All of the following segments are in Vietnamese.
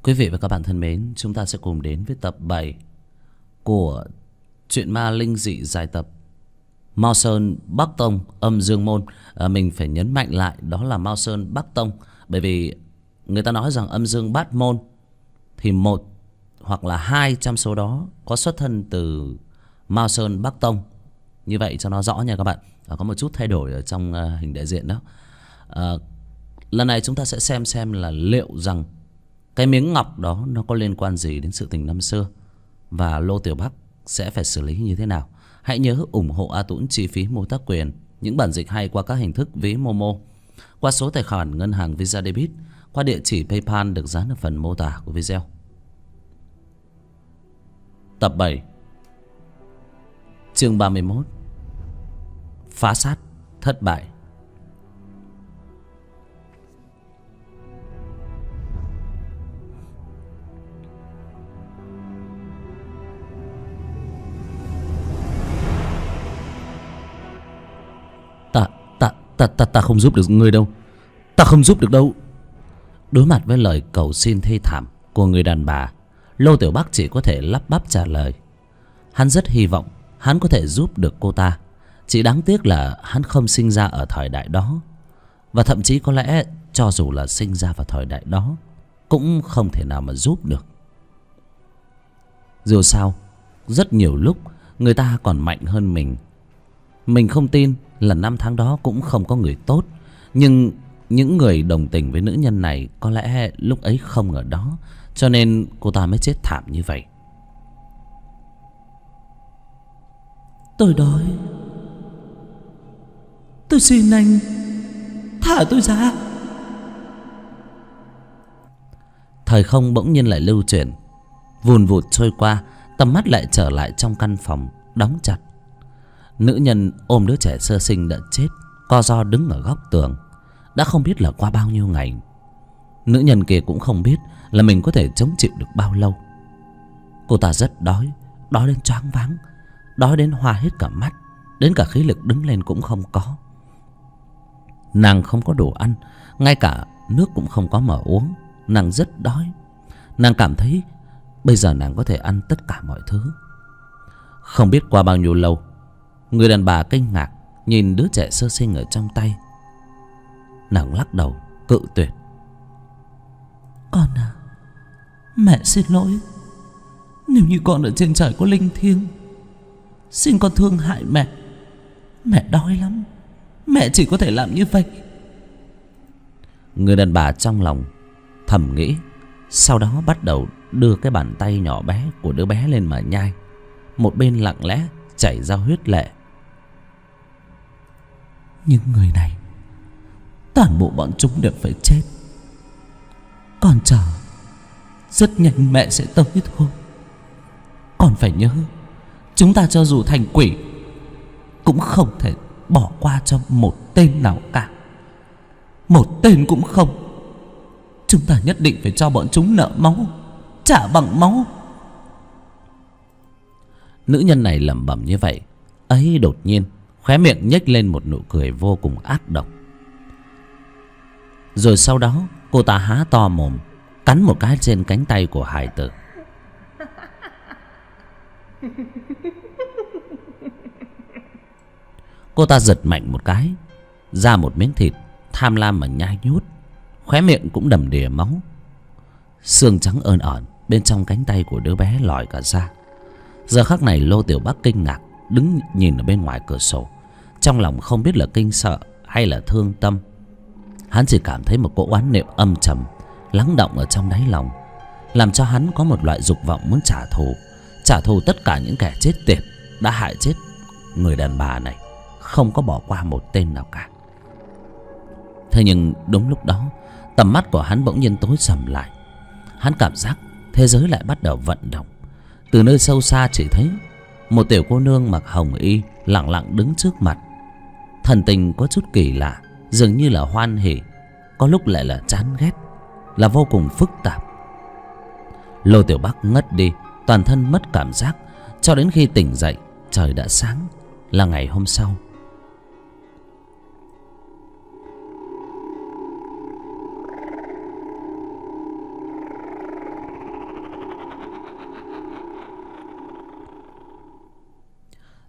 Quý vị và các bạn thân mến, chúng ta sẽ cùng đến với tập 7 của truyện ma linh dị dài tập Mao Sơn Bắc Tông Âm Dương Môn. Mình phải nhấn mạnh lại đó là Mao Sơn Bắc Tông, bởi vì người ta nói rằng âm dương bát môn thì một hoặc là hai trong số đó có xuất thân từ Mao Sơn Bắc Tông. Như vậy cho nó rõ nha các bạn. Có một chút thay đổi ở trong hình đại diện đó. Lần này chúng ta sẽ xem là liệu rằng cái miếng ngọc đó nó có liên quan gì đến sự tình năm xưa, và Lô Tiểu Bắc sẽ phải xử lý như thế nào. Hãy nhớ ủng hộ A Tũng chi phí mô tác quyền những bản dịch hay qua các hình thức ví Momo, qua số tài khoản ngân hàng Visa Debit, qua địa chỉ PayPal được dán ở phần mô tả của video. Tập 7, chương 31, phá sát thất bại. Ta không giúp được người đâu. Ta không giúp được đâu. Đối mặt với lời cầu xin thê thảm của người đàn bà, Lô Tiểu Bắc chỉ có thể lắp bắp trả lời. Hắn rất hy vọng hắn có thể giúp được cô ta, chỉ đáng tiếc là hắn không sinh ra ở thời đại đó, và thậm chí có lẽ cho dù là sinh ra vào thời đại đó cũng không thể nào mà giúp được. Dù sao, rất nhiều lúc người ta còn mạnh hơn mình. Mình không tin là năm tháng đó cũng không có người tốt, nhưng những người đồng tình với nữ nhân này có lẽ lúc ấy không ở đó, cho nên cô ta mới chết thảm như vậy. Tôi đói. Tôi xin anh thả tôi ra. Thời không bỗng nhiên lại lưu chuyển, vùn vụt trôi qua, tầm mắt lại trở lại trong căn phòng đóng chặt. Nữ nhân ôm đứa trẻ sơ sinh đã chết co ro đứng ở góc tường. Đã không biết là qua bao nhiêu ngày, nữ nhân kia cũng không biết là mình có thể chống chịu được bao lâu. Cô ta rất đói, đói đến choáng váng, đói đến hoa hết cả mắt, đến cả khí lực đứng lên cũng không có. Nàng không có đồ ăn, ngay cả nước cũng không có mà uống. Nàng rất đói. Nàng cảm thấy bây giờ nàng có thể ăn tất cả mọi thứ. Không biết qua bao nhiêu lâu, người đàn bà kinh ngạc nhìn đứa trẻ sơ sinh ở trong tay. Nàng lắc đầu cự tuyệt. Con à, mẹ xin lỗi. Nếu như con ở trên trời có linh thiêng, xin con thương hại mẹ. Mẹ đói lắm, mẹ chỉ có thể làm như vậy. Người đàn bà trong lòng thầm nghĩ, sau đó bắt đầu đưa cái bàn tay nhỏ bé của đứa bé lên mà nhai, một bên lặng lẽ chảy ra huyết lệ. Những người này, toàn bộ bọn chúng đều phải chết. Con chờ, rất nhanh mẹ sẽ tới thôi. Con phải nhớ, chúng ta cho dù thành quỷ cũng không thể bỏ qua cho một tên nào cả. Một tên cũng không. Chúng ta nhất định phải cho bọn chúng nợ máu, trả bằng máu. Nữ nhân này lẩm bẩm như vậy ấy, đột nhiên khóe miệng nhếch lên một nụ cười vô cùng ác độc. Rồi sau đó cô ta há to mồm cắn một cái trên cánh tay của hài tử. Cô ta giật mạnh một cái, ra một miếng thịt, tham lam mà nhai nhút, khóe miệng cũng đầm đìa máu. Xương trắng ơn ởn bên trong cánh tay của đứa bé lòi cả ra. Giờ khắc này Lô Tiểu Bắc kinh ngạc đứng nhìn ở bên ngoài cửa sổ, trong lòng không biết là kinh sợ hay là thương tâm. Hắn chỉ cảm thấy một cỗ oán niệm âm trầm lắng đọng ở trong đáy lòng, làm cho hắn có một loại dục vọng muốn trả thù tất cả những kẻ chết tiệt đã hại chết người đàn bà này, không có bỏ qua một tên nào cả. Thế nhưng đúng lúc đó, tầm mắt của hắn bỗng nhiên tối sầm lại. Hắn cảm giác thế giới lại bắt đầu vận động. Từ nơi sâu xa chỉ thấy một tiểu cô nương mặc hồng y lặng lặng đứng trước mặt. Thần tình có chút kỳ lạ, dường như là hoan hỉ, có lúc lại là chán ghét, là vô cùng phức tạp. Lô Tiểu Bắc ngất đi, toàn thân mất cảm giác, cho đến khi tỉnh dậy trời đã sáng, là ngày hôm sau.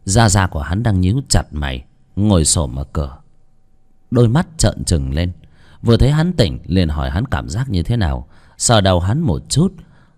Da da của hắn đang nhíu chặt mày, ngồi xổm ở cửa, đôi mắt trợn trừng lên. Vừa thấy hắn tỉnh liền hỏi hắn cảm giác như thế nào. Sờ đầu hắn một chút,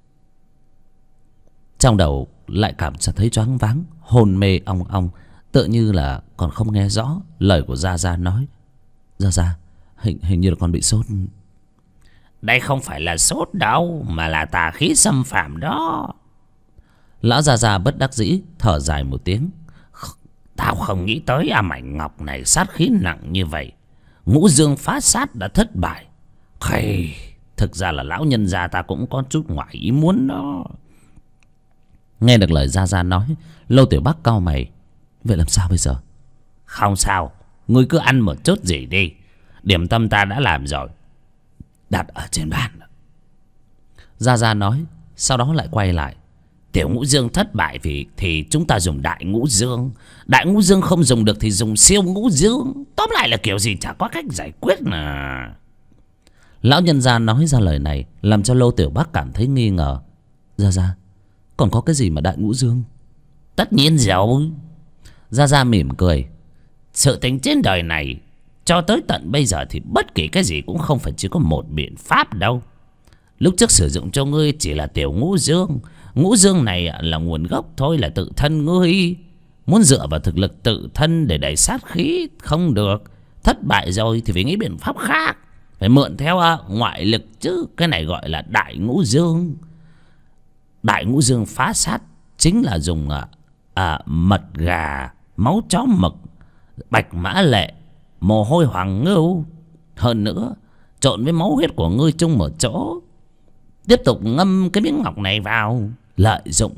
trong đầu lại cảm thấy choáng váng, hôn mê ong ong, tựa như là còn không nghe rõ lời của Gia Gia nói. Gia Gia, hình như là con bị sốt. Đây không phải là sốt đâu, mà là tà khí xâm phạm đó. Lão Gia Gia bất đắc dĩ thở dài một tiếng. Tao không nghĩ tới Mảnh Ngọc này sát khí nặng như vậy. Ngũ Dương phá sát đã thất bại. Khây, thực ra là lão nhân gia ta cũng có chút ngoài ý muốn đó. Nghe được lời Gia Gia nói, Lô Tiểu Bắc cau mày. Vậy làm sao bây giờ? Không sao, ngươi cứ ăn một chút gì đi. Điểm tâm ta đã làm rồi, đặt ở trên bàn. Gia Gia nói, sau đó lại quay lại. Tiểu Ngũ Dương thất bại thì chúng ta dùng Đại Ngũ Dương. Đại Ngũ Dương không dùng được thì dùng Siêu Ngũ Dương. Tóm lại là kiểu gì chả có cách giải quyết mà. Lão nhân gia nói ra lời này làm cho Lô Tiểu Bắc cảm thấy nghi ngờ. Gia Gia, còn có cái gì mà Đại Ngũ Dương? Tất nhiên rồi. Gia Gia mỉm cười. Sự tình trên đời này cho tới tận bây giờ thì bất kỳ cái gì cũng không phải chỉ có một biện pháp đâu. Lúc trước sử dụng cho ngươi chỉ là Tiểu Ngũ Dương. Ngũ Dương này là nguồn gốc thôi, là tự thân ngươi. Muốn dựa vào thực lực tự thân để đẩy sát khí không được. Thất bại rồi thì phải nghĩ biện pháp khác, phải mượn theo ngoại lực chứ. Cái này gọi là Đại Ngũ Dương. Đại Ngũ Dương phá sát chính là dùng mật gà, máu chó mực, bạch mã lệ, mồ hôi hoàng ngưu. Hơn nữa trộn với máu huyết của ngươi chung một chỗ, tiếp tục ngâm cái miếng ngọc này vào, lợi dụng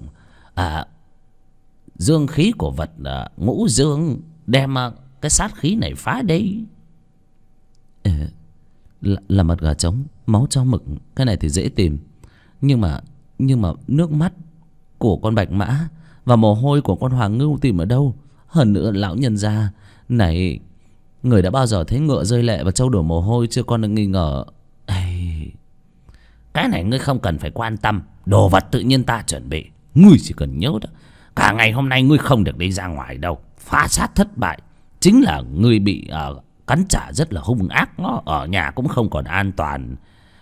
dương khí của vật Ngũ Dương đem cái sát khí này phá đi. Là mật gà trống, máu chó mực, cái này thì dễ tìm. Nhưng mà nước mắt của con bạch mã và mồ hôi của con hoàng ngưu tìm ở đâu? Hơn nữa lão nhân gia này, người đã bao giờ thấy ngựa rơi lệ và trâu đổ mồ hôi chưa? Con đừng nghi ngờ. Cái này ngươi không cần phải quan tâm. Đồ vật tự nhiên ta chuẩn bị. Ngươi chỉ cần nhớ đó, cả ngày hôm nay ngươi không được đi ra ngoài đâu. Phá sát thất bại chính là ngươi bị cắn trả rất là hung ác đó. Ở nhà cũng không còn an toàn.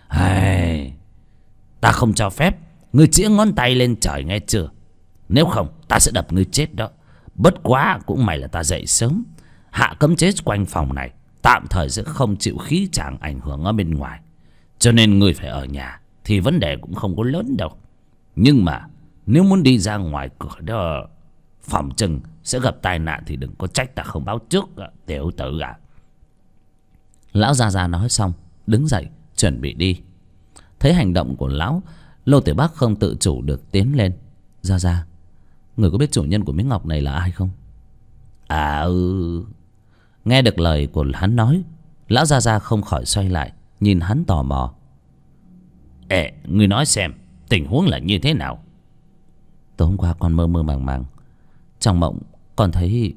Ta không cho phép ngươi chĩa ngón tay lên trời, nghe chưa? Nếu không ta sẽ đập ngươi chết đó. Bất quá cũng may là ta dậy sớm, hạ cấm chế quanh phòng này, tạm thời sẽ không chịu khí tràng ảnh hưởng ở bên ngoài. Cho nên ngươi phải ở nhà thì vấn đề cũng không có lớn đâu. Nhưng mà nếu muốn đi ra ngoài cửa đó, phòng chừng sẽ gặp tai nạn thì đừng có trách ta không báo trước, tiểu tử à. Lão Gia Gia nói xong đứng dậy chuẩn bị đi. Thấy hành động của lão, Lô Tiểu Bắc không tự chủ được tiến lên. Gia Gia, người có biết chủ nhân của miếng ngọc này là ai không? Nghe được lời của hắn nói, lão Gia Gia không khỏi xoay lại nhìn hắn tò mò. Ngươi nói xem tình huống là như thế nào? Tối hôm qua con mơ mơ màng màng, trong mộng con thấy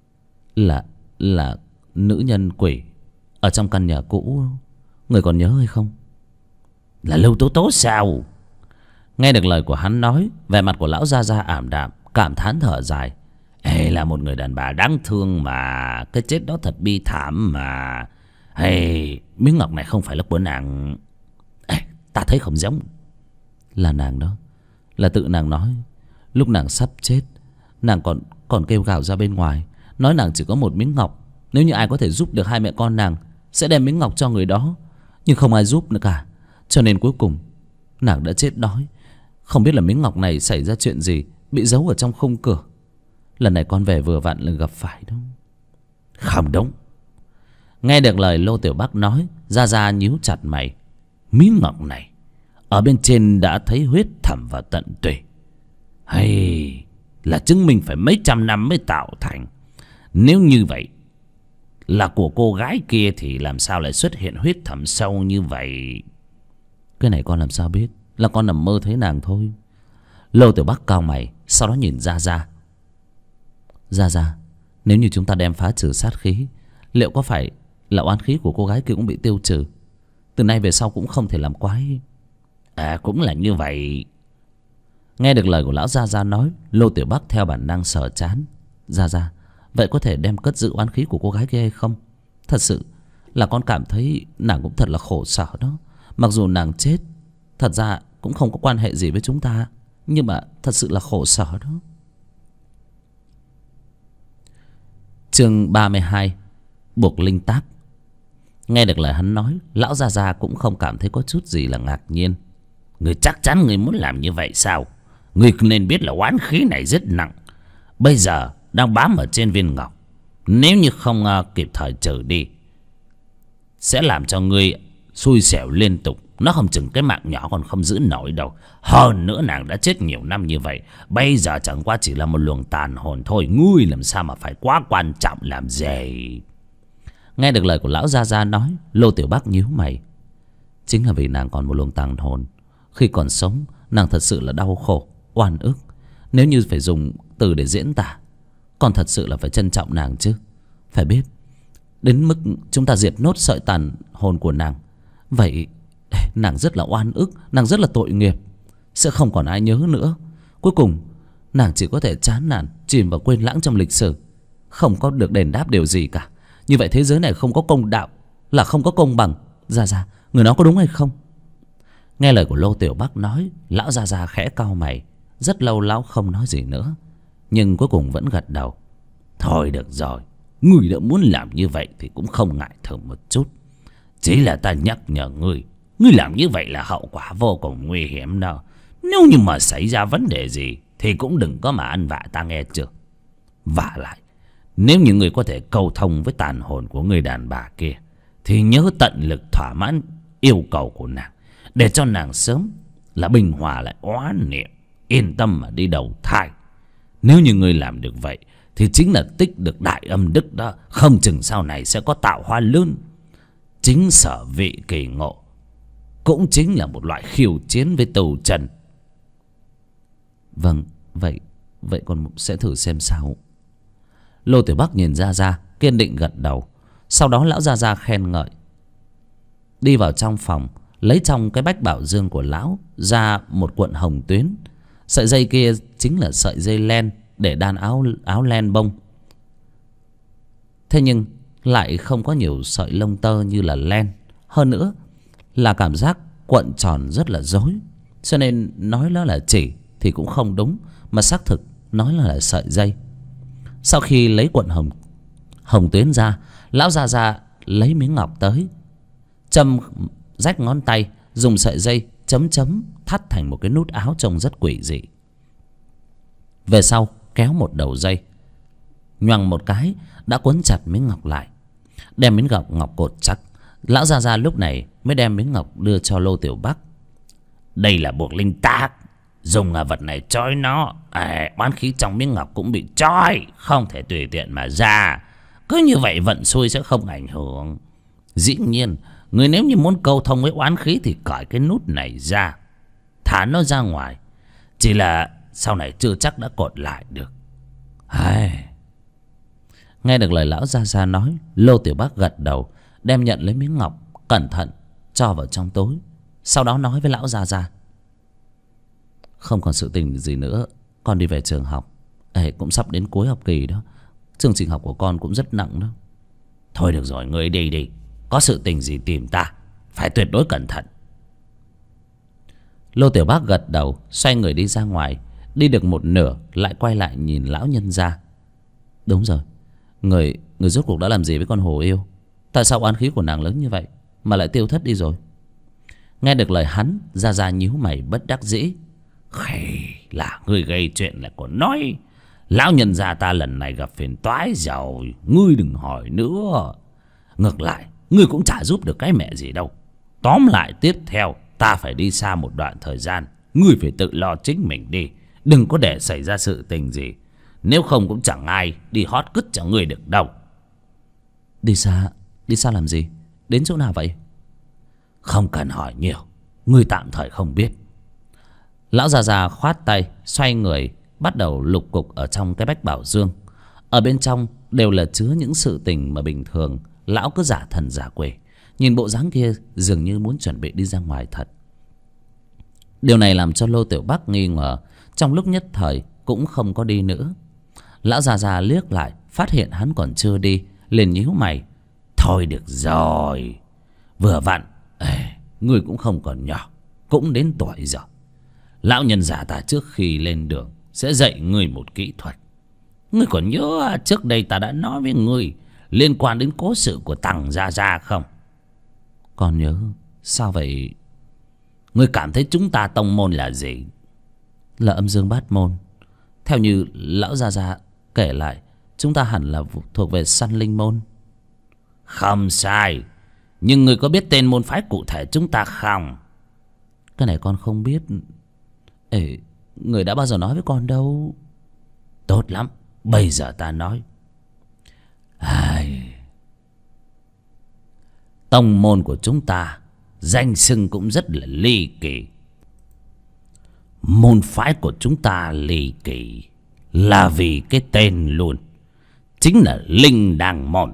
là nữ nhân quỷ ở trong căn nhà cũ. Người còn nhớ hay không? Là Lưu Tố Tố sao? Nghe được lời của hắn nói, vẻ mặt của lão Gia Gia ảm đạm, cảm thán thở dài. Là một người đàn bà đáng thương mà. Cái chết đó thật bi thảm mà. Miếng ngọc này không phải là của nàng. Ta thấy không giống. Là nàng đó. Là tự nàng nói. Lúc nàng sắp chết, nàng còn kêu gào ra bên ngoài, nói nàng chỉ có một miếng ngọc. Nếu như ai có thể giúp được hai mẹ con nàng, sẽ đem miếng ngọc cho người đó. Nhưng không ai giúp nữa cả. Cho nên cuối cùng nàng đã chết đói. Không biết là miếng ngọc này xảy ra chuyện gì, bị giấu ở trong khung cửa. Lần này con về vừa vặn là gặp phải đâu. Không đúng. Nghe được lời Lô Tiểu Bắc nói, Gia Gia nhíu chặt mày. Miếng ngọc này ở bên trên đã thấy huyết thẩm vào tận tủy, hay là chứng minh phải mấy trăm năm mới tạo thành. Nếu như vậy là của cô gái kia thì làm sao lại xuất hiện huyết thẩm sâu như vậy? Cái này con làm sao biết? Là con nằm mơ thấy nàng thôi. Lô Tiểu Bắc cau mày, sau đó nhìn Gia Gia. Gia Gia, nếu như chúng ta đem phá trừ sát khí, liệu có phải là oán khí của cô gái kia cũng bị tiêu trừ? Từ nay về sau cũng không thể làm quái. Cũng là như vậy. Nghe được lời của lão Gia Gia nói, Lô Tiểu Bắc theo bản năng sờ chán. Dạ, vậy có thể đem cất giữ oán khí của cô gái kia hay không? Thật sự là con cảm thấy nàng cũng thật là khổ sở đó. Mặc dù nàng chết thật ra cũng không có quan hệ gì với chúng ta, nhưng mà thật sự là khổ sở đó. Chương 32. Buộc linh tác. Nghe được lời hắn nói, lão Gia Gia cũng không cảm thấy có chút gì là ngạc nhiên. Người chắc chắn người muốn làm như vậy sao? Người nên biết là oán khí này rất nặng, bây giờ đang bám ở trên viên ngọc. Nếu như không kịp thời trừ đi, sẽ làm cho người xui xẻo liên tục. Nó không chừng cái mạng nhỏ còn không giữ nổi đâu. Hơn nữa nàng đã chết nhiều năm như vậy, bây giờ chẳng qua chỉ là một luồng tàn hồn thôi. Ngươi làm sao mà phải quá quan trọng làm gì? Nghe được lời của lão Gia Gia nói, Lô Tiểu Bắc nhíu mày. Chính là vì nàng còn một luồng tàn hồn. Khi còn sống, nàng thật sự là đau khổ, oan ức. Nếu như phải dùng từ để diễn tả, còn thật sự là phải trân trọng nàng chứ. Phải biết, đến mức chúng ta diệt nốt sợi tàn hồn của nàng, vậy nàng rất là oan ức, nàng rất là tội nghiệp, sẽ không còn ai nhớ nữa. Cuối cùng nàng chỉ có thể chán nản, chìm vào quên lãng trong lịch sử, không có được đền đáp điều gì cả. Như vậy thế giới này không có công đạo, là không có công bằng. Gia, người nói có đúng hay không? Nghe lời của Lô Tiểu Bắc nói, lão Gia khẽ cau mày. Rất lâu lão không nói gì nữa, nhưng cuối cùng vẫn gật đầu. Thôi được rồi, ngươi đã muốn làm như vậy thì cũng không ngại thử một chút. Chỉ là ta nhắc nhở ngươi, ngươi làm như vậy là hậu quả vô cùng nguy hiểm đâu. Nếu như mà xảy ra vấn đề gì thì cũng đừng có mà ăn vạ ta, nghe chưa? Vả lại, nếu như ngươi có thể cầu thông với tàn hồn của người đàn bà kia, thì nhớ tận lực thỏa mãn yêu cầu của nàng, để cho nàng sớm là bình hòa lại oán niệm, yên tâm mà đi đầu thai. Nếu như ngươi làm được vậy thì chính là tích được đại âm đức đó. Không chừng sau này sẽ có tạo hóa lớn. Chính sở vị kỳ ngộ cũng chính là một loại khiêu chiến với tù trần. Vâng, vậy con sẽ thử xem sao. Lô Tiểu Bắc nhìn Gia kiên định gật đầu. Sau đó lão Gia khen ngợi, đi vào trong phòng, lấy trong cái bách bảo dương của lão ra một cuộn hồng tuyến. Sợi dây kia chính là sợi dây len để đan áo len bông. Thế nhưng lại không có nhiều sợi lông tơ như là len. Hơn nữa là cảm giác cuộn tròn rất là rối, cho nên nói nó là chỉ thì cũng không đúng, mà xác thực nói là sợi dây. Sau khi lấy cuộn hồng tuyến ra, lão Gia lấy miếng ngọc tới, châm rách ngón tay, dùng sợi dây chấm thắt thành một cái nút áo trông rất quỷ dị. Về sau kéo một đầu dây, nhoằng một cái đã quấn chặt miếng ngọc lại, đem miếng ngọc cột chắc. Lão Gia lúc này mới đem miếng ngọc đưa cho Lô Tiểu Bắc. Đây là buộc linh tác, dùng vật này trói nó. Oán khí trong miếng ngọc cũng bị trói, không thể tùy tiện mà ra. Cứ như vậy vận xui sẽ không ảnh hưởng. Dĩ nhiên, người nếu như muốn câu thông với oán khí thì cởi cái nút này ra, thả nó ra ngoài. Chỉ là sau này chưa chắc đã cột lại được. Nghe được lời lão Gia nói, Lô Tiểu Bắc gật đầu, đem nhận lấy miếng ngọc, cẩn thận cho vào trong túi. Sau đó nói với lão Gia, không còn sự tình gì nữa, con đi về trường học. Cũng sắp đến cuối học kỳ đó, chương trình học của con cũng rất nặng đó. Thôi được rồi, ngươi đi đi, có sự tình gì tìm ta, phải tuyệt đối cẩn thận. Lô Tiểu Bắc gật đầu, xoay người đi ra ngoài. Đi được một nửa lại quay lại nhìn lão nhân gia. Đúng rồi, người rốt cuộc đã làm gì với con hồ yêu? Tại sao oán khí của nàng lớn như vậy mà lại tiêu thất đi rồi? Nghe được lời hắn, Gia nhíu mày bất đắc dĩ. Là ngươi gây chuyện lại còn nói. Lão nhân gia ta lần này gặp phiền toái rồi, ngươi đừng hỏi nữa. Ngược lại, ngươi cũng chả giúp được cái mẹ gì đâu. Tóm lại, tiếp theo ta phải đi xa một đoạn thời gian, ngươi phải tự lo chính mình đi, đừng có để xảy ra sự tình gì. Nếu không cũng chẳng ai đi hót cứt cho ngươi được đâu. Đi xa làm gì? Đến chỗ nào vậy? Không cần hỏi nhiều, ngươi tạm thời không biết. Lão Gia khoát tay, xoay người bắt đầu lục cục ở trong cái bách bảo dương. Ở bên trong đều là chứa những sự tình mà bình thường lão cứ giả thần giả quỷ. Nhìn bộ dáng kia dường như muốn chuẩn bị đi ra ngoài thật. Điều này làm cho Lô Tiểu Bắc nghi ngờ, trong lúc nhất thời cũng không có đi nữa. Lão già già liếc lại, phát hiện hắn còn chưa đi, liền nhíu mày. Thôi được rồi, vừa vặn ngươi cũng không còn nhỏ, cũng đến tuổi rồi. Lão nhân già ta trước khi lên đường sẽ dạy ngươi một kỹ thuật. Ngươi còn nhớ trước đây ta đã nói với ngươi liên quan đến cố sự của Tằng Gia Gia không? Còn nhớ. Sao vậy? Ngươi cảm thấy chúng ta tông môn là gì? Là âm dương bát môn. Theo như lão già già kể lại, chúng ta hẳn là thuộc về săn linh môn. Không sai. Nhưng ngươi có biết tên môn phái cụ thể chúng ta không? Cái này con không biết. Người đã bao giờ nói với con đâu. Tốt lắm, bây giờ ta nói. Tông môn của chúng ta danh xưng cũng rất là ly kỳ. Môn phái của chúng ta ly kỳ là vì cái tên luôn, chính là Linh Đàng môn.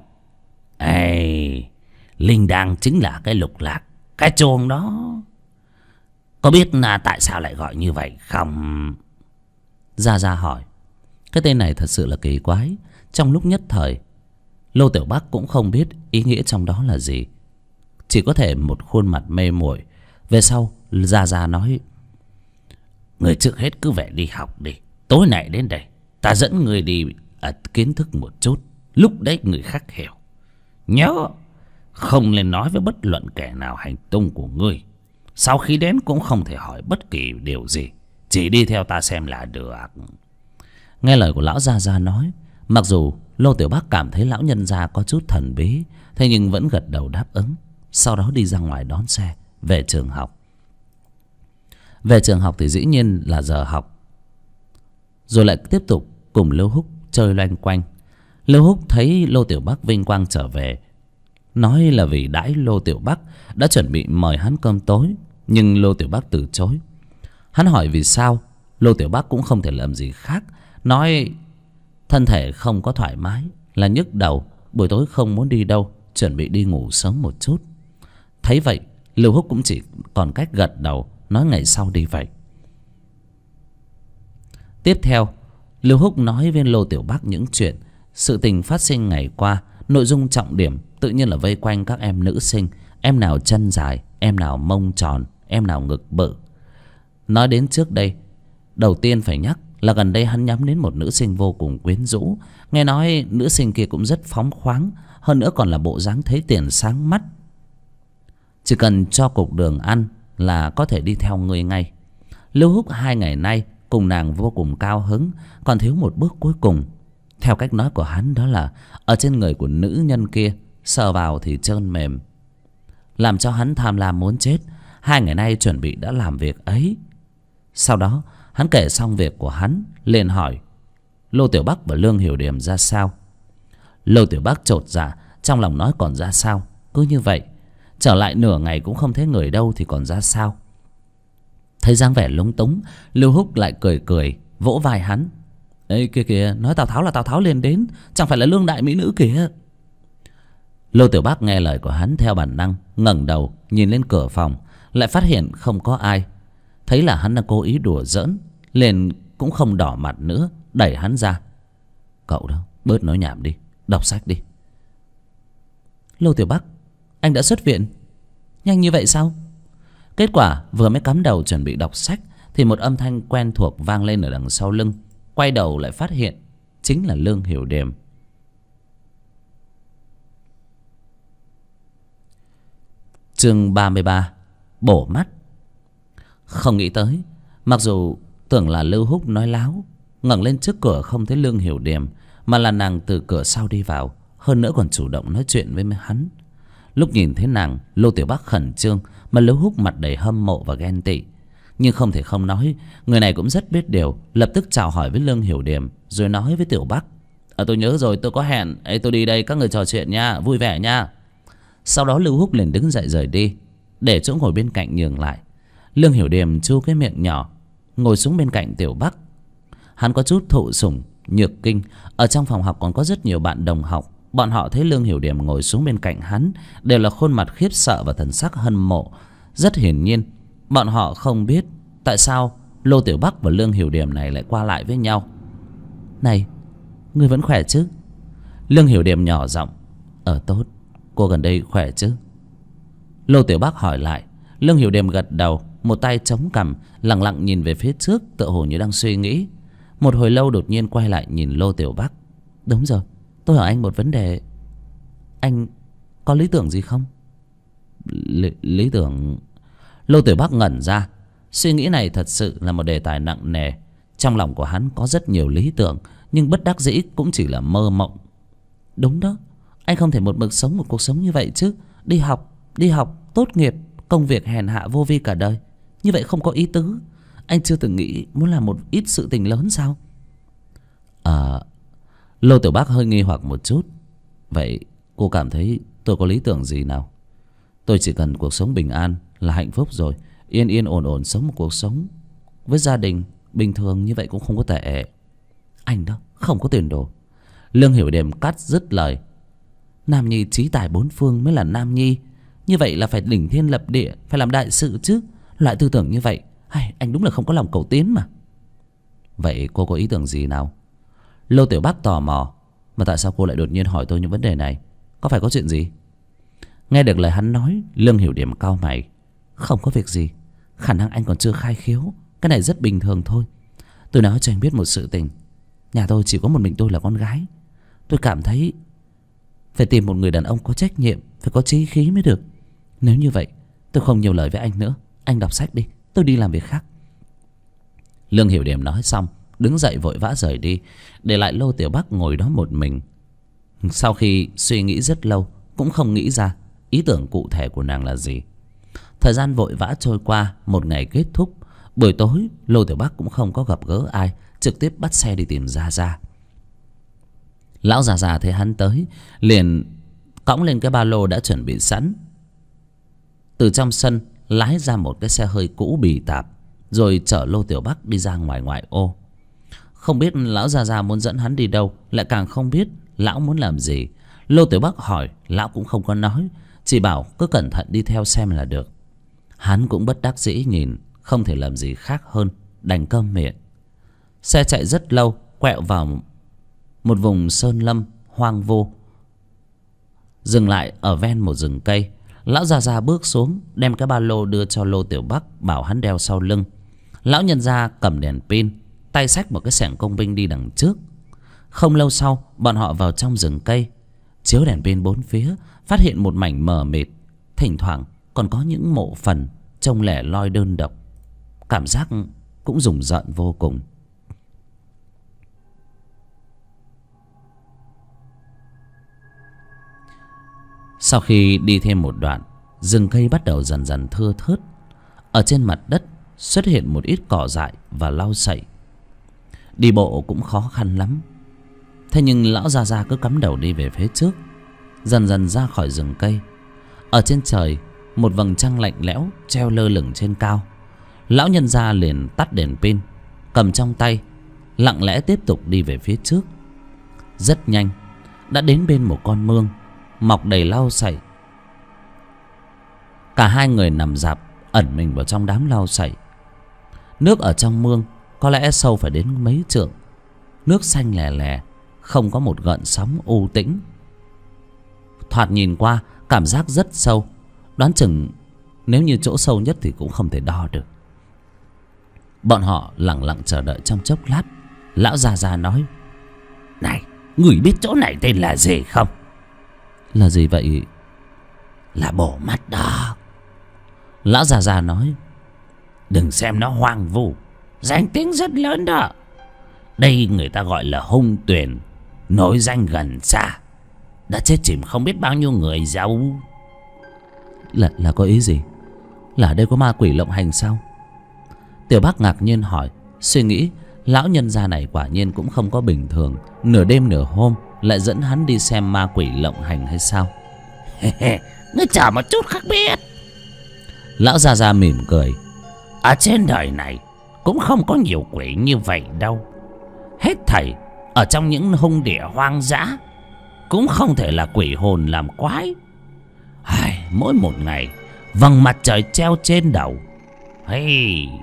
Linh Đàng chính là cái lục lạc, cái chuông đó. Có biết là tại sao lại gọi như vậy không? Gia Gia hỏi. Cái tên này thật sự là kỳ quái. Trong lúc nhất thời, Lô Tiểu Bắc cũng không biết ý nghĩa trong đó là gì, chỉ có thể một khuôn mặt mê muội. Về sau Gia Gia nói: người trước hết cứ về đi học đi. Tối nay đến đây ta dẫn người đi kiến thức một chút, lúc đấy người khắc hiểu. Nhớ không nên nói với bất luận kẻ nào hành tung của ngươi. Sau khi đến cũng không thể hỏi bất kỳ điều gì, chỉ đi theo ta xem là được. Nghe lời của lão Gia Gia nói, mặc dù Lô Tiểu Bắc cảm thấy lão nhân gia có chút thần bí, thế nhưng vẫn gật đầu đáp ứng. Sau đó đi ra ngoài đón xe về trường học. Về trường học thì dĩ nhiên là giờ học, rồi lại tiếp tục cùng Lưu Húc chơi loanh quanh. Lưu Húc thấy Lô Tiểu Bắc vinh quang trở về, nói là vì đãi Lô Tiểu Bắc đã chuẩn bị mời hắn cơm tối, nhưng Lô Tiểu Bắc từ chối. Hắn hỏi vì sao, Lô Tiểu Bắc cũng không thể làm gì khác, nói thân thể không có thoải mái, là nhức đầu, buổi tối không muốn đi đâu, chuẩn bị đi ngủ sớm một chút. Thấy vậy, Lưu Húc cũng chỉ còn cách gật đầu, nói ngày sau đi vậy. Tiếp theo, Lưu Húc nói với Lô Tiểu Bắc những chuyện sự tình phát sinh ngày qua. Nội dung trọng điểm tự nhiên là vây quanh các em nữ sinh, em nào chân dài, em nào mông tròn, em nào ngực bự. Nói đến trước đây, đầu tiên phải nhắc là gần đây hắn nhắm đến một nữ sinh vô cùng quyến rũ. Nghe nói nữ sinh kia cũng rất phóng khoáng, hơn nữa còn là bộ dáng thấy tiền sáng mắt. Chỉ cần cho cục đường ăn là có thể đi theo người ngay. Lưu Húc 2 ngày nay cùng nàng vô cùng cao hứng, còn thiếu một bước cuối cùng. Theo cách nói của hắn, đó là ở trên người của nữ nhân kia sờ vào thì trơn mềm, làm cho hắn tham lam muốn chết. 2 ngày nay chuẩn bị đã làm việc ấy. Sau đó hắn kể xong việc của hắn, liền hỏi Lô Tiểu Bắc và Lương Hiểu Điểm ra sao. Lô Tiểu Bắc chột dạ, trong lòng nói còn ra sao. Cứ như vậy trở lại nửa ngày cũng không thấy người đâu thì còn ra sao. Thấy dáng vẻ lúng túng, Lưu Húc lại cười cười vỗ vai hắn. Ê kìa kìa, nói Tào Tháo là Tào Tháo liền đến, chẳng phải là Lương đại mỹ nữ kìa. Lô Tiểu Bắc nghe lời của hắn, theo bản năng ngẩng đầu nhìn lên cửa phòng, lại phát hiện không có ai. Thấy là hắn đang cố ý đùa giỡn, liền cũng không đỏ mặt nữa, đẩy hắn ra. Cậu đó, bớt nói nhảm đi, đọc sách đi. Lô Tiểu Bắc, anh đã xuất viện? Nhanh như vậy sao? Kết quả vừa mới cắm đầu chuẩn bị đọc sách thì một âm thanh quen thuộc vang lên ở đằng sau lưng. Quay đầu lại phát hiện chính là Lương Hiểu Điểm. Chương 33: Bổ mắt. Không nghĩ tới, mặc dù tưởng là Lưu Húc nói láo, ngẩng lên trước cửa không thấy Lương Hiểu Điểm, mà là nàng từ cửa sau đi vào, hơn nữa còn chủ động nói chuyện với hắn. Lúc nhìn thấy nàng, Lô Tiểu Bắc khẩn trương, mà Lưu Húc mặt đầy hâm mộ và ghen tị. Nhưng không thể không nói, người này cũng rất biết điều, lập tức chào hỏi với Lương Hiểu Điểm, rồi nói với Tiểu Bắc: tôi nhớ rồi, tôi có hẹn, tôi đi đây, các người trò chuyện nha, vui vẻ nha. Sau đó Lưu Húc liền đứng dậy rời đi, để chỗ ngồi bên cạnh nhường lại. Lương Hiểu Điểm chu cái miệng nhỏ, ngồi xuống bên cạnh Tiểu Bắc. Hắn có chút thụ sủng nhược kinh. Ở trong phòng học còn có rất nhiều bạn đồng học. Bọn họ thấy Lương Hiểu Điểm ngồi xuống bên cạnh hắn, đều là khuôn mặt khiếp sợ và thần sắc hâm mộ. Rất hiển nhiên, bọn họ không biết tại sao Lô Tiểu Bắc và Lương Hiểu Điểm này lại qua lại với nhau. Này, ngươi vẫn khỏe chứ? Lương Hiểu Điềm nhỏ giọng. Tốt, cô gần đây khỏe chứ? Lô Tiểu Bắc hỏi lại. Lương Hiểu Điềm gật đầu, một tay chống cằm, lặng lặng nhìn về phía trước, tựa hồ như đang suy nghĩ. Một hồi lâu đột nhiên quay lại nhìn Lô Tiểu Bắc. Đúng rồi, tôi hỏi anh một vấn đề. Anh có lý tưởng gì không? Lý tưởng? Lô Tiểu Bắc ngẩn ra. Suy nghĩ này thật sự là một đề tài nặng nề. Trong lòng của hắn có rất nhiều lý tưởng, nhưng bất đắc dĩ cũng chỉ là mơ mộng. Đúng đó, anh không thể một mực sống một cuộc sống như vậy chứ. Đi học, tốt nghiệp, công việc hèn hạ vô vi cả đời, như vậy không có ý tứ. Anh chưa từng nghĩ muốn làm một ít sự tình lớn sao? Lô Tiểu Bắc hơi nghi hoặc một chút. Vậy cô cảm thấy tôi có lý tưởng gì nào? Tôi chỉ cần cuộc sống bình an là hạnh phúc rồi. Yên yên ổn ổn sống một cuộc sống với gia đình bình thường như vậy cũng không có tệ. Anh đó không có tiền đồ. Lương Hiểu Điềm cắt dứt lời. Nam nhi trí tài bốn phương mới là nam nhi. Như vậy là phải đỉnh thiên lập địa, phải làm đại sự chứ. Loại tư tưởng như vậy, anh đúng là không có lòng cầu tiến mà. Vậy cô có ý tưởng gì nào? Lô Tiểu Bắc tò mò. Mà tại sao cô lại đột nhiên hỏi tôi những vấn đề này? Có phải có chuyện gì? Nghe được lời hắn nói, Lương Hiểu Điềm cau mày. Không có việc gì. Khả năng anh còn chưa khai khiếu. Cái này rất bình thường thôi. Tôi nói cho anh biết một sự tình. Nhà tôi chỉ có một mình tôi là con gái. Tôi cảm thấy phải tìm một người đàn ông có trách nhiệm, phải có chí khí mới được. Nếu như vậy, tôi không nhiều lời với anh nữa. Anh đọc sách đi, tôi đi làm việc khác. Lương Hiểu Điềm nói xong, đứng dậy vội vã rời đi, để lại Lô Tiểu Bắc ngồi đó một mình. Sau khi suy nghĩ rất lâu, cũng không nghĩ ra ý tưởng cụ thể của nàng là gì. Thời gian vội vã trôi qua, một ngày kết thúc. Buổi tối, Lô Tiểu Bắc cũng không có gặp gỡ ai, trực tiếp bắt xe đi tìm Gia Gia. Lão Gia Gia thấy hắn tới, liền cõng lên cái ba lô đã chuẩn bị sẵn. Từ trong sân lái ra một cái xe hơi cũ bì tạp, rồi chở Lô Tiểu Bắc đi ra ngoài ngoại ô. Không biết lão Gia Gia muốn dẫn hắn đi đâu, lại càng không biết lão muốn làm gì. Lô Tiểu Bắc hỏi, lão cũng không có nói, chỉ bảo cứ cẩn thận đi theo xem là được. Hắn cũng bất đắc dĩ nhìn, không thể làm gì khác hơn, đành câm miệng. Xe chạy rất lâu, quẹo vào một vùng sơn lâm hoang vu, dừng lại ở ven một rừng cây. Lão Gia Gia bước xuống, đem cái ba lô đưa cho Lô Tiểu Bắc, bảo hắn đeo sau lưng. Lão nhân gia cầm đèn pin, tay xách một cái xẻng công binh đi đằng trước. Không lâu sau, bọn họ vào trong rừng cây, chiếu đèn pin bốn phía, phát hiện một mảnh mờ mịt, thỉnh thoảng còn có những mộ phần trông lẻ loi đơn độc. Cảm giác cũng rùng rợn vô cùng. Sau khi đi thêm một đoạn, rừng cây bắt đầu dần dần thưa thớt. Ở trên mặt đất xuất hiện một ít cỏ dại và lau sậy. Đi bộ cũng khó khăn lắm. Thế nhưng lão Gia Gia cứ cắm đầu đi về phía trước. Dần dần ra khỏi rừng cây, ở trên trời một vầng trăng lạnh lẽo treo lơ lửng trên cao. Lão nhân gia liền tắt đèn pin, cầm trong tay, lặng lẽ tiếp tục đi về phía trước. Rất nhanh đã đến bên một con mương mọc đầy lau sậy. Cả hai người nằm rạp ẩn mình vào trong đám lau sậy. Nước ở trong mương có lẽ sâu phải đến mấy trượng. Nước xanh lè lè, không có một gợn sóng, u tĩnh. Thoạt nhìn qua cảm giác rất sâu. Đoán chừng nếu như chỗ sâu nhất thì cũng không thể đo được. Bọn họ lặng lặng chờ đợi trong chốc lát. Lão Gia Gia nói: Này, người biết chỗ này tên là gì không? Là gì vậy? Là Bổ Mắt đó. Lão Gia Gia nói: Đừng xem nó hoang vu, danh tiếng rất lớn đó. Đây người ta gọi là hung tuyền, nổi danh gần xa, đã chết chìm không biết bao nhiêu người giàu. Là có ý gì? Là ở đây có ma quỷ lộng hành sao? Tiểu Bắc ngạc nhiên hỏi. Suy nghĩ lão nhân gia này quả nhiên cũng không có bình thường. Nửa đêm nửa hôm lại dẫn hắn đi xem ma quỷ lộng hành hay sao? Ngươi chờ một chút khác biết. Lão Gia Gia mỉm cười. Ở trên đời này cũng không có nhiều quỷ như vậy đâu. Hết thảy ở trong những hung địa hoang dã cũng không thể là quỷ hồn làm quái. Mỗi một ngày vầng mặt trời treo trên đầu,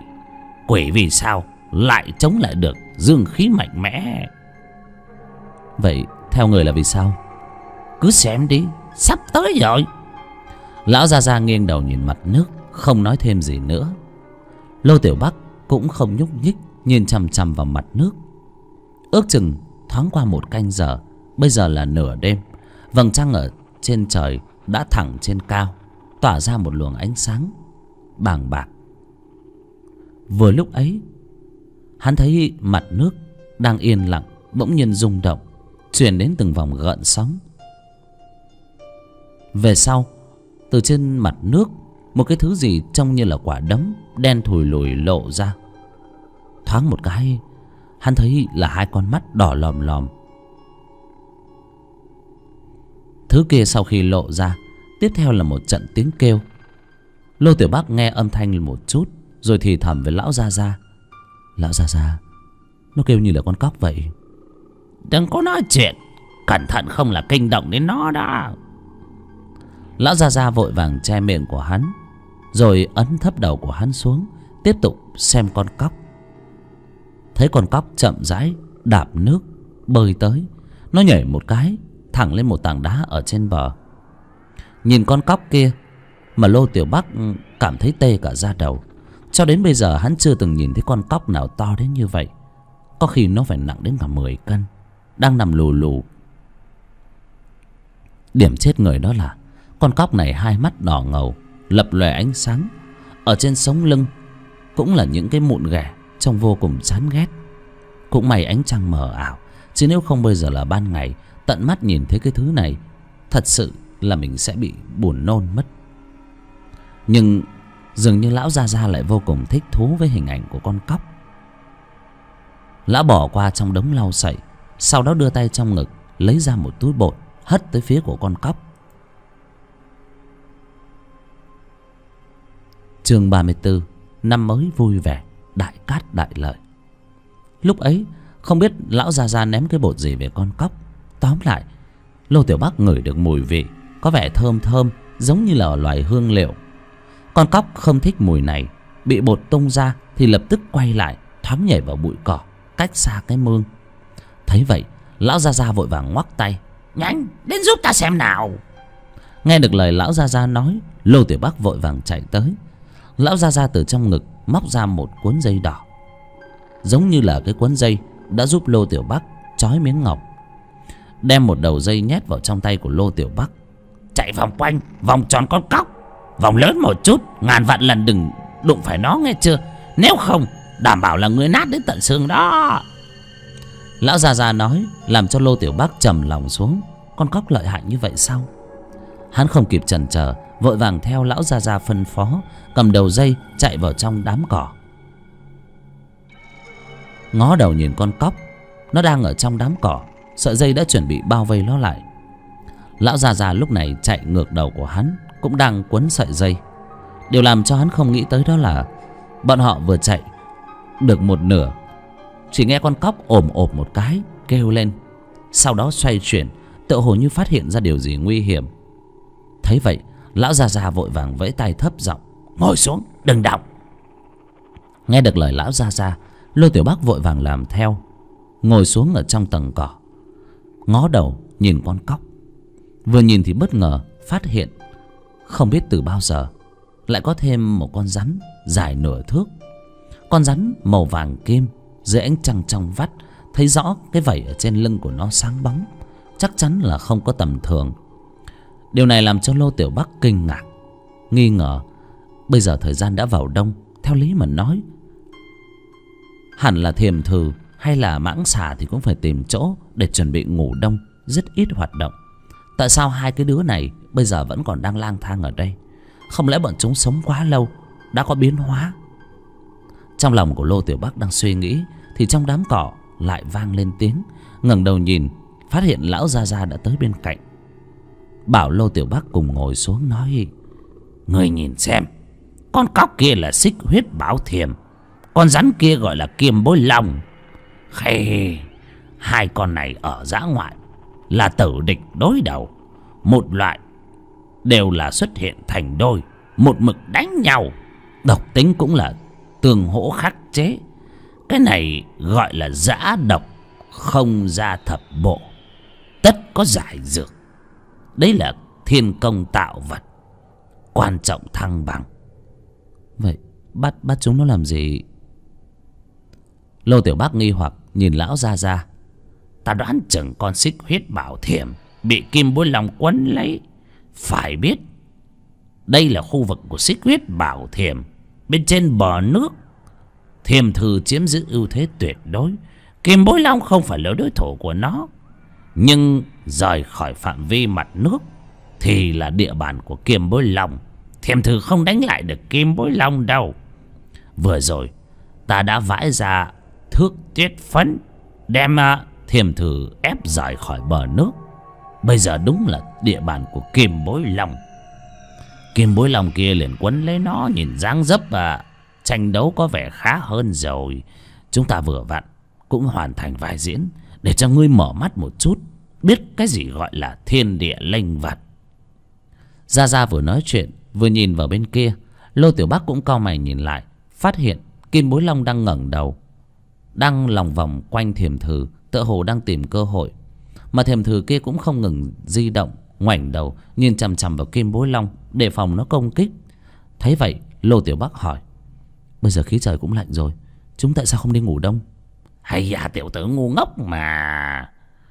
quỷ vì sao lại chống lại được dương khí mạnh mẽ? Vậy theo người là vì sao? Cứ xem đi, sắp tới rồi. Lão Gia Gia nghiêng đầu nhìn mặt nước, không nói thêm gì nữa. Lô Tiểu Bắc cũng không nhúc nhích, nhìn chằm chằm vào mặt nước. Ước chừng thoáng qua 1 canh giờ. Bây giờ là nửa đêm. Vầng trăng ở trên trời đã thẳng trên cao, tỏa ra một luồng ánh sáng bàng bạc. Vừa lúc ấy, hắn thấy mặt nước đang yên lặng bỗng nhiên rung động, truyền đến từng vòng gợn sóng. Về sau, từ trên mặt nước, một cái thứ gì trông như là quả đấm đen thùi lùi lộ ra. Thoáng một cái, hắn thấy là 2 con mắt đỏ lòm lòm. Thứ kia sau khi lộ ra, tiếp theo là một trận tiếng kêu. Lô Tiểu Bắc nghe âm thanh một chút, rồi thì thầm với Lão Gia Gia: Lão Gia Gia, nó kêu như là con cóc vậy. Đừng có nói chuyện, cẩn thận không là kinh động đến nó đó. Lão Gia Gia vội vàng che miệng của hắn, rồi ấn thấp đầu của hắn xuống, tiếp tục xem con cóc. Thấy con cóc chậm rãi đạp nước bơi tới. Nó nhảy một cái thẳng lên một tảng đá ở trên bờ. Nhìn con cóc kia mà Lô Tiểu Bắc cảm thấy tê cả da đầu. Cho đến bây giờ hắn chưa từng nhìn thấy con cóc nào to đến như vậy. Có khi nó phải nặng đến cả 10 cân, đang nằm lù lù. Điểm chết người đó là con cóc này 2 mắt đỏ ngầu, lập lòe ánh sáng. Ở trên sống lưng cũng là những cái mụn ghẻ trông vô cùng chán ghét. Cũng may ánh trăng mờ ảo, chứ nếu không bây giờ là ban ngày, tận mắt nhìn thấy cái thứ này, thật sự là mình sẽ bị buồn nôn mất. Nhưng dường như Lão Gia Gia lại vô cùng thích thú với hình ảnh của con cóc. Lão bỏ qua trong đống lau sậy, sau đó đưa tay trong ngực lấy ra một túi bột, hất tới phía của con cóc. Chương 34, năm mới vui vẻ, đại cát đại lợi. Lúc ấy không biết Lão Gia Gia ném cái bột gì về con cóc. Tóm lại, Lô Tiểu Bắc ngửi được mùi vị có vẻ thơm thơm, giống như là loài hương liệu. Con cóc không thích mùi này, bị bột tung ra thì lập tức quay lại, thoáng nhảy vào bụi cỏ cách xa cái mương. Thấy vậy, Lão Gia Gia vội vàng ngoắc tay: Nhanh đến giúp ta xem nào. Nghe được lời Lão Gia Gia nói, Lô Tiểu Bắc vội vàng chạy tới. Lão Gia Gia từ trong ngực móc ra một cuốn dây đỏ, giống như là cái cuốn dây đã giúp Lô Tiểu Bắc trói miếng ngọc. Đem một đầu dây nhét vào trong tay của Lô Tiểu Bắc. Chạy vòng quanh, vòng tròn con cóc, vòng lớn một chút, ngàn vạn lần đừng đụng phải nó, nghe chưa? Nếu không đảm bảo là người nát đến tận xương đó. Lão Gia Gia nói, làm cho Lô Tiểu Bắc trầm lòng xuống. Con cóc lợi hại như vậy sao? Hắn không kịp chần chờ, vội vàng theo Lão Gia Gia phân phó, cầm đầu dây chạy vào trong đám cỏ. Ngó đầu nhìn con cóc, nó đang ở trong đám cỏ, sợi dây đã chuẩn bị bao vây nó lại. Lão Gia Gia lúc này chạy ngược đầu của hắn cũng đang quấn sợi dây. Điều làm cho hắn không nghĩ tới đó là bọn họ vừa chạy được một nửa, chỉ nghe con cóc ồm ồm một cái kêu lên, sau đó xoay chuyển, tựa hồ như phát hiện ra điều gì nguy hiểm. Thấy vậy, Lão Gia Gia vội vàng vẫy tay thấp giọng: Ngồi xuống, đừng động. Nghe được lời Lão Gia Gia, Lô Tiểu Bắc vội vàng làm theo, ngồi xuống ở trong tầng cỏ, ngó đầu nhìn con cóc. Vừa nhìn thì bất ngờ phát hiện không biết từ bao giờ lại có thêm một con rắn dài nửa thước. Con rắn màu vàng kim, dưới ánh trăng trong vắt thấy rõ cái vảy ở trên lưng của nó sáng bóng, chắc chắn là không có tầm thường. Điều này làm cho Lô Tiểu Bắc kinh ngạc, nghi ngờ. Bây giờ thời gian đã vào đông, theo lý mà nói hẳn là thiềm thừ hay là mãng xà thì cũng phải tìm chỗ để chuẩn bị ngủ đông, rất ít hoạt động. Tại sao hai cái đứa này bây giờ vẫn còn đang lang thang ở đây? Không lẽ bọn chúng sống quá lâu đã có biến hóa? Trong lòng của Lô Tiểu Bắc đang suy nghĩ thì trong đám cỏ lại vang lên tiếng. Ngẩng đầu nhìn, phát hiện Lão Gia Gia đã tới bên cạnh, bảo Lô Tiểu Bắc cùng ngồi xuống nói: Người nhìn xem, con cóc kia là xích huyết bảo thiềm, con rắn kia gọi là Kiêm Bối Long. Hay, hai con này ở dã ngoại là tử địch đối đầu, một loại đều là xuất hiện thành đôi, một mực đánh nhau. Độc tính cũng là tương hỗ khắc chế. Cái này gọi là dã độc không ra thập bộ. có giải dược. Đấy là thiên công tạo vật, quan trọng thăng bằng. Vậy bắt chúng nó làm gì? Lô Tiểu Bác nghi hoặc nhìn lão Gia Gia. Ta đoán chừng con xích huyết bảo thiềm bị kim bối long quấn lấy. Phải biết đây là khu vực của xích huyết bảo thiềm, bên trên bờ nước. Thiềm thư chiếm giữ ưu thế tuyệt đối. Kim bối long không phải là đối thủ của nó, nhưng rời khỏi phạm vi mặt nước thì là địa bàn của kim bối long. Thiềm thư không đánh lại được kim bối long đâu. Vừa rồi ta đã vãi ra thước tuyết phấn, đem Thiềm thư ép rời khỏi bờ nước. Bây giờ đúng là địa bàn của kim bối long. Kim bối long kia liền quấn lấy nó. Nhìn dáng dấp tranh đấu có vẻ khá hơn rồi. Chúng ta vừa vặn cũng hoàn thành vai diễn, để cho ngươi mở mắt một chút, biết cái gì gọi là thiên địa linh vật. Gia Gia vừa nói chuyện vừa nhìn vào bên kia. Lô Tiểu Bác cũng cau mày nhìn lại, phát hiện kim bối long đang ngẩng đầu, đang lòng vòng quanh Thiềm thư, tựa hồ đang tìm cơ hội. Mà Thiềm thư kia cũng không ngừng di động, ngoảnh đầu nhìn chằm chằm vào kim bối long, đề phòng nó công kích. Thấy vậy, Lô Tiểu Bác hỏi: bây giờ khí trời cũng lạnh rồi, chúng tại sao không đi ngủ đông? Hay da, tiểu tử ngu ngốc mà.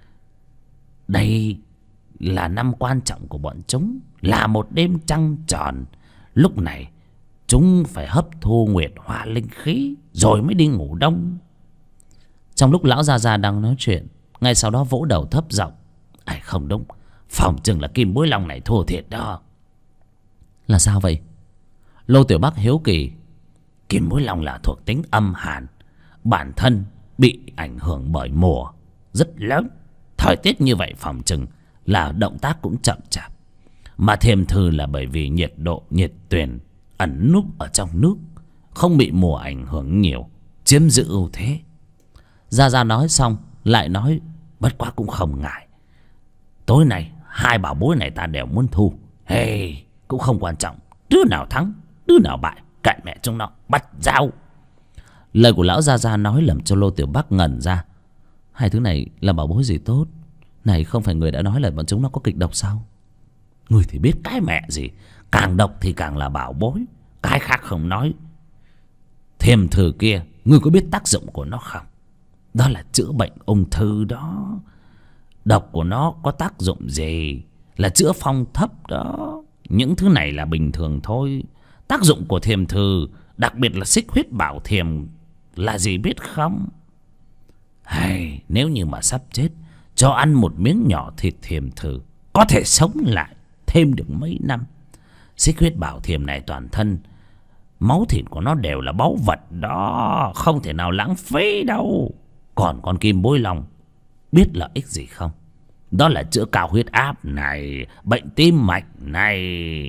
Đây là năm quan trọng của bọn chúng, là một đêm trăng tròn. Lúc này chúng phải hấp thu nguyệt hoa linh khí rồi mới đi ngủ đông. Trong lúc lão Gia Gia đang nói chuyện, ngay sau đó vỗ đầu thấp giọng: không đúng, phòng chừng là kim bối long này thua thiệt đó. Là sao vậy? Lô Tiểu Bác hiếu kỳ. Kim bối long là thuộc tính âm hàn, bản thân bị ảnh hưởng bởi mùa rất lớn. Thời tiết như vậy phòng chừng là động tác cũng chậm chạp. Mà Thiềm thư là bởi vì nhiệt độ nhiệt tuyền ẩn núp ở trong nước, không bị mùa ảnh hưởng nhiều, chiếm giữ ưu thế. Gia Gia nói xong lại nói: bất quá cũng không ngại, tối nay hai bảo bối này ta đều muốn thu. Cũng không quan trọng, đứa nào thắng đứa nào bại, cạnh mẹ chúng nó, bắt dao. Lời của lão Gia Gia nói làm cho Lô Tiểu Bác ngẩn ra. Hai thứ này là bảo bối gì tốt? Này, không phải người đã nói là bọn chúng nó có kịch độc sao? Người thì biết cái mẹ gì, càng độc thì càng là bảo bối. Cái khác không nói. Thiềm thư kia, ngươi có biết tác dụng của nó không? Đó là chữa bệnh ung thư đó. Độc của nó có tác dụng gì? Là chữa phong thấp đó. Những thứ này là bình thường thôi. Tác dụng của Thiềm thư, đặc biệt là xích huyết bảo thiềm, là gì biết không? Nếu như mà sắp chết, cho ăn một miếng nhỏ thịt Thiềm thư, có thể sống lại thêm được mấy năm. Xích huyết bảo thiềm này toàn thân máu thịt của nó đều là báu vật đó, không thể nào lãng phí đâu. Còn con kim bối long, biết lợi ích gì không? Đó là chữa cao huyết áp này, bệnh tim mạch này.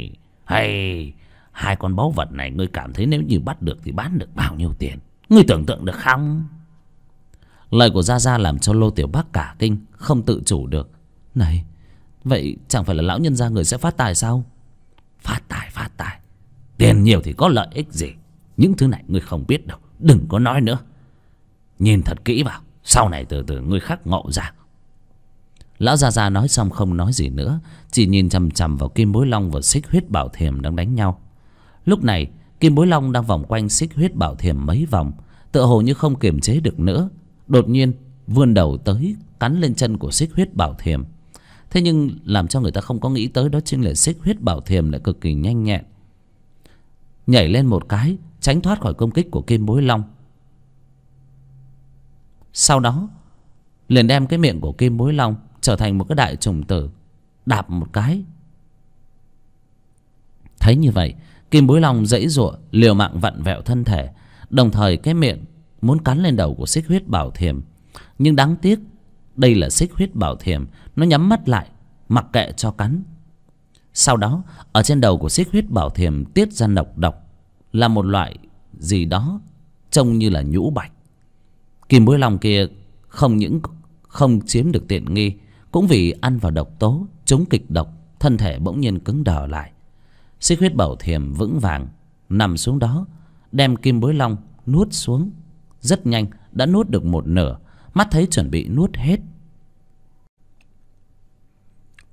Hai con báu vật này ngươi cảm thấy nếu như bắt được thì bán được bao nhiêu tiền? Ngươi tưởng tượng được không? Lời của Gia Gia làm cho Lô Tiểu Bác cả kinh, không tự chủ được. Này, vậy chẳng phải là lão nhân gia người sẽ phát tài sao? Phát tài. Tiền nhiều thì có lợi ích gì? Những thứ này ngươi không biết đâu, đừng có nói nữa. Nhìn thật kỹ vào, sau này từ từ ngươi khắc ngộ ra. Lão Gia Gia nói xong không nói gì nữa, chỉ nhìn chằm chằm vào kim bối long và xích huyết bảo thiềm đang đánh nhau. Lúc này kim bối long đang vòng quanh xích huyết bảo thiềm mấy vòng, tựa hồ như không kiềm chế được nữa, đột nhiên vươn đầu tới cắn lên chân của xích huyết bảo thiềm. Thế nhưng làm cho người ta không có nghĩ tới đó chính là xích huyết bảo thiềm lại cực kỳ nhanh nhẹn, nhảy lên một cái tránh thoát khỏi công kích của kim bối long. Sau đó liền đem cái miệng của kim bối long trở thành một cái đại trùng tử, đạp một cái. Thấy như vậy, kim bối long giãy giụa liều mạng vặn vẹo thân thể, đồng thời cái miệng muốn cắn lên đầu của xích huyết bảo thiềm. Nhưng đáng tiếc đây là xích huyết bảo thiềm, nó nhắm mắt lại mặc kệ cho cắn. Sau đó ở trên đầu của xích huyết bảo thiềm tiết ra nọc độc, là một loại gì đó trông như là nhũ bạch. Kim bối long kia không những không chiếm được tiện nghi, cũng vì ăn vào độc tố chống kịch độc, thân thể bỗng nhiên cứng đờ lại. Xích huyết bảo thiềm vững vàng nằm xuống đó, đem kim bối long nuốt xuống. Rất nhanh đã nuốt được một nửa, mắt thấy chuẩn bị nuốt hết.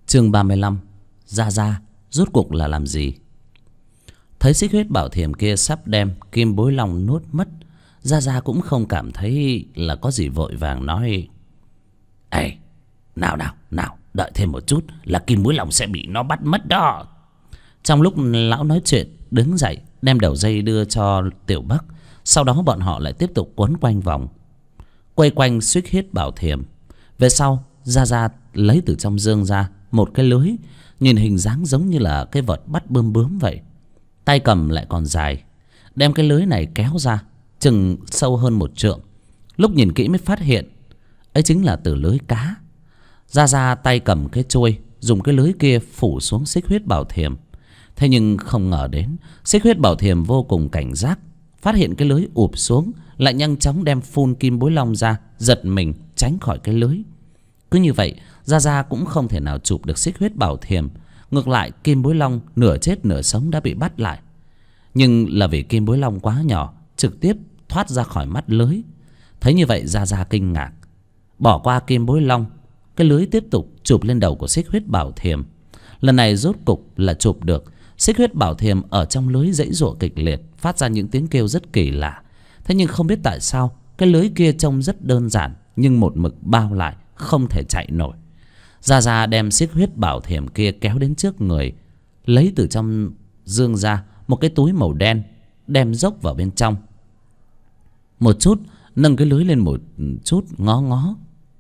Chương 35. Gia Gia rốt cuộc là làm gì? Thấy xích huyết bảo thiềm kia sắp đem kim bối long nuốt mất, Gia Gia cũng không cảm thấy là có gì, vội vàng nói: Ê, nào, đợi thêm một chút là kim bối long sẽ bị nó bắt mất đó. Trong lúc lão nói chuyện, đứng dậy đem đầu dây đưa cho Tiểu Bắc. Sau đó bọn họ lại tiếp tục quấn quanh vòng, quay quanh xích huyết bảo thiềm. Về sau, Gia Gia lấy từ trong dương ra một cái lưới, nhìn hình dáng giống như là cái vật bắt bươm bướm vậy. Tay cầm lại còn dài, đem cái lưới này kéo ra chừng sâu hơn 1 trượng. Lúc nhìn kỹ mới phát hiện ấy chính là từ lưới cá. Gia Gia tay cầm cái chuôi, dùng cái lưới kia phủ xuống xích huyết bảo thiềm. Thế nhưng không ngờ đến, xích huyết bảo thiềm vô cùng cảnh giác, phát hiện cái lưới ụp xuống, lại nhanh chóng đem phun kim bối long ra, giật mình tránh khỏi cái lưới. Cứ như vậy, Gia Gia cũng không thể nào chụp được xích huyết bảo thiềm. Ngược lại, kim bối long nửa chết nửa sống đã bị bắt lại. Nhưng là vì kim bối long quá nhỏ, trực tiếp thoát ra khỏi mắt lưới. Thấy như vậy, Gia Gia kinh ngạc, bỏ qua kim bối long, cái lưới tiếp tục chụp lên đầu của xích huyết bảo thiềm. Lần này rốt cục là chụp được. Xích huyết bảo thiềm ở trong lưới giãy giụa kịch liệt, phát ra những tiếng kêu rất kỳ lạ. Thế nhưng không biết tại sao cái lưới kia trông rất đơn giản, nhưng một mực bao lại, không thể chạy nổi. Gia Gia đem xích huyết bảo thiềm kia kéo đến trước người, lấy từ trong dương ra một cái túi màu đen, đem dốc vào bên trong. Một chút nâng cái lưới lên một chút, ngó ngó.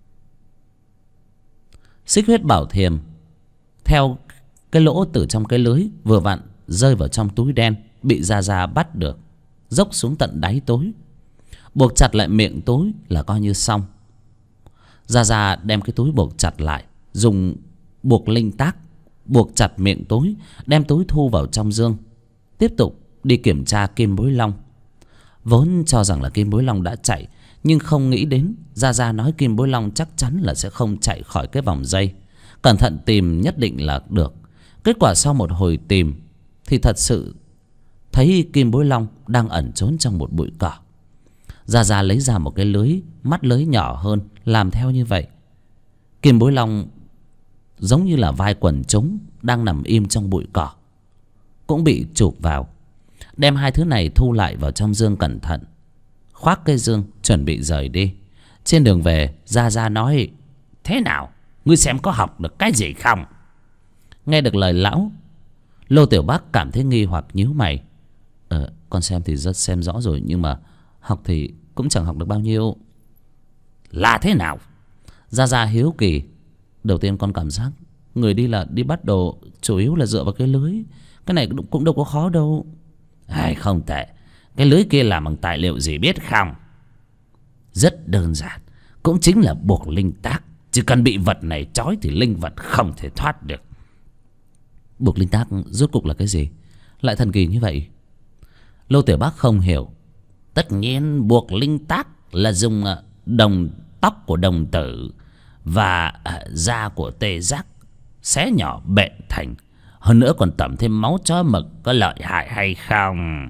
Xích huyết bảo thiềm theo cái lỗ từ trong cái lưới vừa vặn rơi vào trong túi đen, bị Gia Gia bắt được, dốc xuống tận đáy túi, buộc chặt lại miệng túi là coi như xong. Gia Gia đem cái túi buộc chặt lại, dùng buộc linh tác buộc chặt miệng túi, đem túi thu vào trong dương, tiếp tục đi kiểm tra kim bối long. Vốn cho rằng là kim bối long đã chạy, nhưng không nghĩ đến Gia Gia nói kim bối long chắc chắn là sẽ không chạy khỏi cái vòng dây. Cẩn thận tìm nhất định là được. Kết quả sau một hồi tìm thì thật sự thấy kim bối long đang ẩn trốn trong một bụi cỏ. Gia Gia lấy ra một cái lưới, mắt lưới nhỏ hơn, làm theo như vậy. Kim bối long giống như là vai quần chúng đang nằm im trong bụi cỏ, cũng bị chụp vào. Đem hai thứ này thu lại vào trong dương cẩn thận, khoác cây dương chuẩn bị rời đi. Trên đường về, Gia Gia nói: Thế nào, ngươi xem có học được cái gì không? Nghe được lời lão, Lô Tiểu Bắc cảm thấy nghi hoặc, nhíu mày. Con xem thì rất xem rõ rồi, nhưng mà học thì cũng chẳng học được bao nhiêu. Là thế nào? Gia Gia hiếu kỳ. Đầu tiên con cảm giác người đi là đi bắt đồ, chủ yếu là dựa vào cái lưới. Cái này cũng đâu có khó đâu. Không tệ. Cái lưới kia làm bằng tài liệu gì biết không? Rất đơn giản, cũng chính là buộc linh tác. Chỉ cần bị vật này trói thì linh vật không thể thoát được. Buộc linh tác rốt cục là cái gì, lại thần kỳ như vậy? Lô Tiểu Bắc không hiểu. Tất nhiên buộc linh tác là dùng đồng tóc của đồng tử và da của tê giác xé nhỏ bện thành. Hơn nữa còn tẩm thêm máu chó mực, có lợi hại hay không?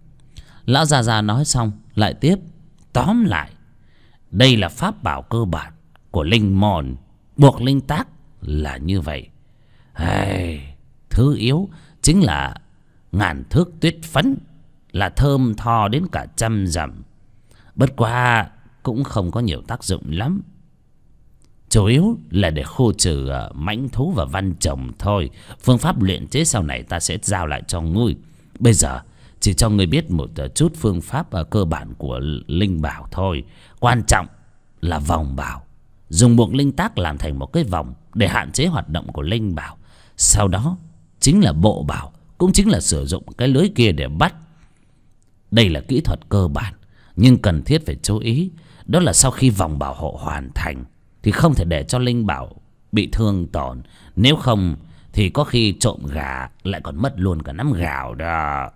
Lão Gia Gia nói xong lại tiếp: Tóm lại, đây là pháp bảo cơ bản của linh môn. Buộc linh tác là như vậy. Thứ yếu chính là ngàn thước tuyết phấn, là thơm tho đến cả 100 dặm. Bất quá cũng không có nhiều tác dụng lắm, chủ yếu là để khô trừ mãnh thú và văn trồng thôi. Phương pháp luyện chế sau này ta sẽ giao lại cho ngươi. Bây giờ chỉ cho ngươi biết một chút phương pháp cơ bản của linh bảo thôi. Quan trọng là vòng bảo. Dùng buộc linh tác làm thành một cái vòng để hạn chế hoạt động của linh bảo. Sau đó chính là bộ bảo, cũng chính là sử dụng cái lưới kia để bắt. Đây là kỹ thuật cơ bản, nhưng cần thiết phải chú ý, đó là sau khi vòng bảo hộ hoàn thành thì không thể để cho linh bảo bị thương tổn. Nếu không thì có khi trộm gà lại còn mất luôn cả nắm gạo đó.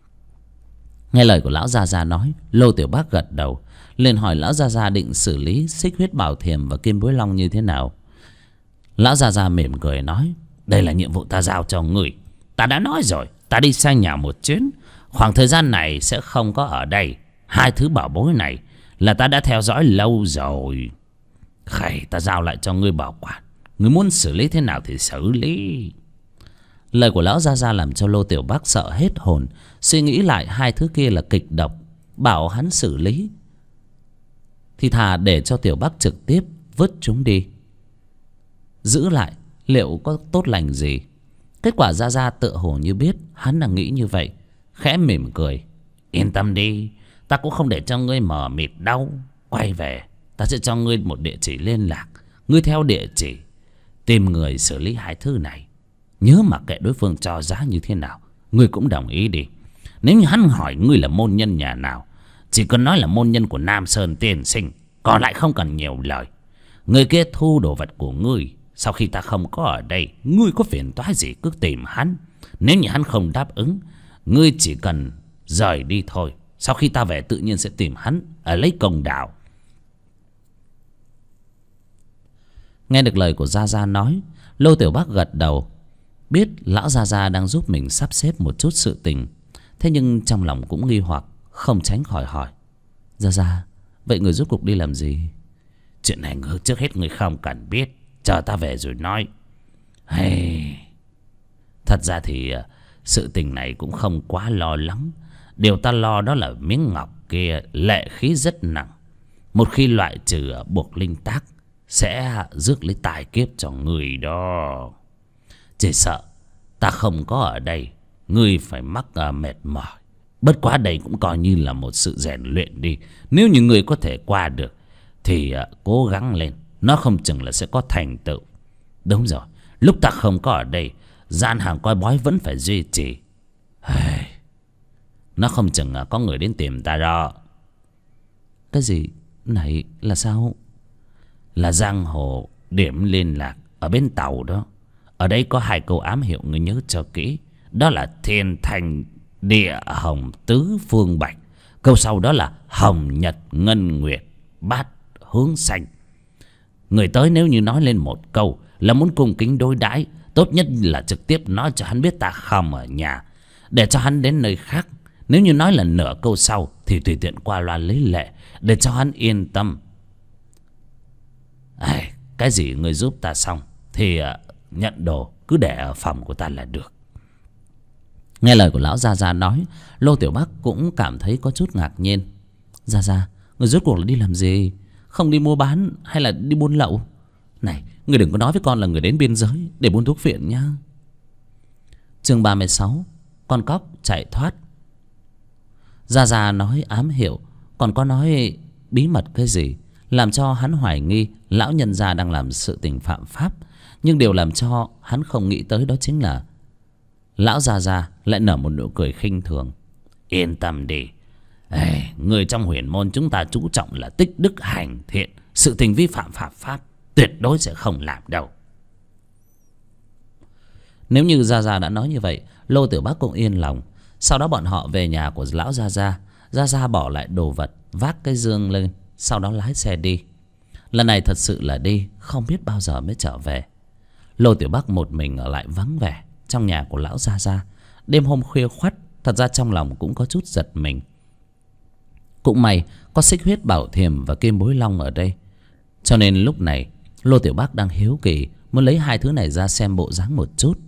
Nghe lời của lão Gia Gia nói, Lô Tiểu Bắc gật đầu, liền hỏi lão Gia Gia định xử lý xích huyết bảo thiềm và kim bối long như thế nào. Lão Gia Gia mỉm cười nói: Đây là nhiệm vụ ta giao cho người. Ta đã nói rồi, ta đi sang nhà một chuyến, khoảng thời gian này sẽ không có ở đây. Hai thứ bảo bối này là ta đã theo dõi lâu rồi. Ta giao lại cho ngươi bảo quản. Ngươi muốn xử lý thế nào thì xử lý. Lời của lão Gia Gia làm cho Lô Tiểu Bác sợ hết hồn. Suy nghĩ lại hai thứ kia là kịch độc, bảo hắn xử lý thì thà để cho Tiểu Bác trực tiếp vứt chúng đi. Giữ lại liệu có tốt lành gì? Kết quả Gia Gia tựa hồ như biết hắn đang nghĩ như vậy, khẽ mỉm cười. Yên tâm đi, ta cũng không để cho ngươi mờ mịt đâu. Quay về ta sẽ cho ngươi một địa chỉ liên lạc. Ngươi theo địa chỉ tìm người xử lý hai thứ này. Nhớ mặc kệ đối phương cho giá như thế nào, ngươi cũng đồng ý đi. Nếu như hắn hỏi ngươi là môn nhân nhà nào, chỉ cần nói là môn nhân của Nam Sơn tiên sinh, còn lại không cần nhiều lời. Người kia thu đồ vật của ngươi, sau khi ta không có ở đây, ngươi có phiền toái gì cứ tìm hắn. Nếu như hắn không đáp ứng, ngươi chỉ cần rời đi thôi. Sau khi ta về tự nhiên sẽ tìm hắn ở lấy công đạo. Nghe được lời của Gia Gia nói, Lô Tiểu Bác gật đầu. Biết lão Gia Gia đang giúp mình sắp xếp một chút sự tình, thế nhưng trong lòng cũng nghi hoặc, không tránh khỏi hỏi. Gia Gia, vậy người rốt cuộc đi làm gì? Chuyện này trước hết người không cần biết, chờ ta về rồi nói. Thật ra thì sự tình này cũng không quá lo lắng. Điều ta lo đó là miếng ngọc kia lệ khí rất nặng. Một khi loại trừ buộc linh tác, sẽ rước lấy tài kiếp cho người đó. Chỉ sợ ta không có ở đây, ngươi phải mắc mệt mỏi. Bất quá đây cũng coi như là một sự rèn luyện đi. Nếu như ngươi có thể qua được thì cố gắng lên, nó không chừng là sẽ có thành tựu. Đúng rồi, lúc ta không có ở đây, gian hàng coi bói vẫn phải duy trì. Nó không chừng có người đến tìm ta đó. Cái gì? Này là sao? Là giang hồ điểm liên lạc ở bên tàu đó. Ở đây có hai câu ám hiệu, ngươi nhớ cho kỹ. Đó là thiên thanh địa hồng tứ phương bạch. Câu sau đó là hồng nhật ngân nguyệt bát hướng xanh. Người tới nếu như nói lên một câu là muốn cung kính đối đãi, tốt nhất là trực tiếp nói cho hắn biết ta không ở nhà, để cho hắn đến nơi khác. Nếu như nói là nửa câu sau thì tùy tiện qua loa lấy lệ, để cho hắn yên tâm. Cái gì người giúp ta xong thì nhận đồ cứ để ở phòng của ta là được. Nghe lời của lão Gia Gia nói, Lô Tiểu Bác cũng cảm thấy có chút ngạc nhiên. Gia Gia, người rốt cuộc là đi làm gì? Không đi mua bán hay là đi buôn lậu? Này, người đừng có nói với con là người đến biên giới để buôn thuốc phiện nhá. Chương 36, con cóc chạy thoát. Gia Gia nói ám hiệu, còn có nói bí mật cái gì, làm cho hắn hoài nghi lão nhân gia đang làm sự tình phạm pháp. Nhưng điều làm cho hắn không nghĩ tới đó chính là lão Gia Gia lại nở một nụ cười khinh thường. Yên tâm đi, người trong huyền môn chúng ta chú trọng là tích đức hành thiện. Sự tình vi phạm phạm pháp tuyệt đối sẽ không làm đâu. Nếu như Gia Gia đã nói như vậy, Lô Tiểu Bác cũng yên lòng. Sau đó bọn họ về nhà của lão Gia Gia. Gia Gia bỏ lại đồ vật, vác cái dương lên, sau đó lái xe đi. Lần này thật sự là đi, không biết bao giờ mới trở về. Lô Tiểu Bác một mình ở lại vắng vẻ trong nhà của lão Gia Gia. Đêm hôm khuya khoắt, thật ra trong lòng cũng có chút giật mình. Cũng may có xích huyết bảo thiềm và kim bối long ở đây, cho nên lúc này Lô Tiểu Bác đang hiếu kỳ muốn lấy hai thứ này ra xem bộ dáng một chút.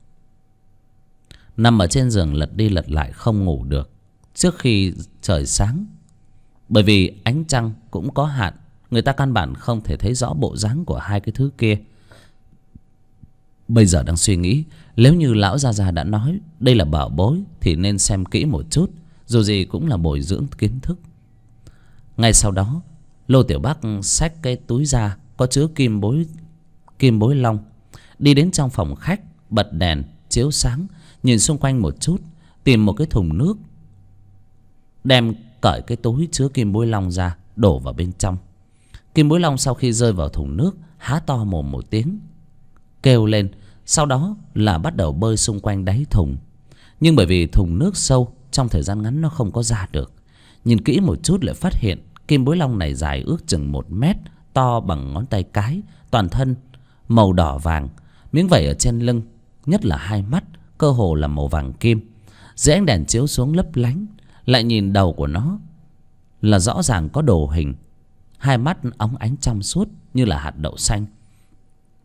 Nằm ở trên giường lật đi lật lại không ngủ được trước khi trời sáng. Bởi vì ánh trăng cũng có hạn, người ta căn bản không thể thấy rõ bộ dáng của hai cái thứ kia. Bây giờ đang suy nghĩ, nếu như lão Gia Gia đã nói đây là bảo bối thì nên xem kỹ một chút, dù gì cũng là bồi dưỡng kiến thức. Ngay sau đó, Lô Tiểu Bác xách cái túi ra có chứa kim bối long, đi đến trong phòng khách, bật đèn chiếu sáng, nhìn xung quanh một chút, tìm một cái thùng nước, đem cởi cái túi chứa kim bối long ra, đổ vào bên trong. Kim bối long sau khi rơi vào thùng nước, há to mồm một tiếng, kêu lên, sau đó là bắt đầu bơi xung quanh đáy thùng. Nhưng bởi vì thùng nước sâu, trong thời gian ngắn nó không có ra được. Nhìn kỹ một chút lại phát hiện kim bối long này dài ước chừng 1 mét, to bằng ngón tay cái, toàn thân màu đỏ vàng, miếng vảy ở trên lưng, nhất là hai mắt cơ hồ là màu vàng kim. Dưới ánh đèn chiếu xuống lấp lánh, lại nhìn đầu của nó là rõ ràng có đồ hình, hai mắt óng ánh trong suốt như là hạt đậu xanh.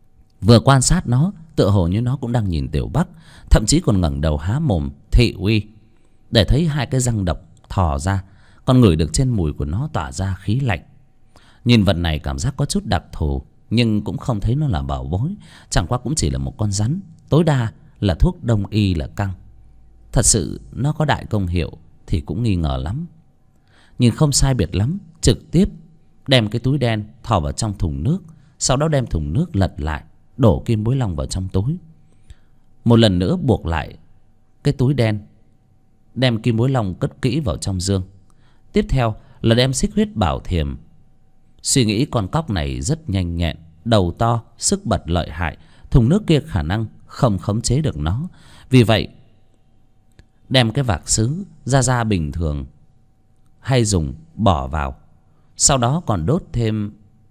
Vừa quan sát nó, tựa hồ như nó cũng đang nhìn Tiểu Bắc, thậm chí còn ngẩng đầu há mồm thị uy, để thấy hai cái răng độc thò ra, còn ngửi được trên mùi của nó tỏa ra khí lạnh. Nhìn vật này cảm giác có chút đặc thù, nhưng cũng không thấy nó là bảo bối, chẳng qua cũng chỉ là một con rắn, tối đa là thuốc đông y là căng. Thật sự nó có đại công hiệu thì cũng nghi ngờ lắm. Nhìn không sai biệt lắm, trực tiếp đem cái túi đen thò vào trong thùng nước, sau đó đem thùng nước lật lại, đổ kim bối long vào trong túi. Một lần nữa buộc lại cái túi đen, đem kim bối long cất kỹ vào trong dương. Tiếp theo là đem xích huyết bảo thiềm. Suy nghĩ con cóc này rất nhanh nhẹn, đầu to, sức bật lợi hại, thùng nước kia khả năng không khống chế được nó. Vì vậy đem cái vạc sứ ra bình thường hay dùng bỏ vào, sau đó còn đốt thêm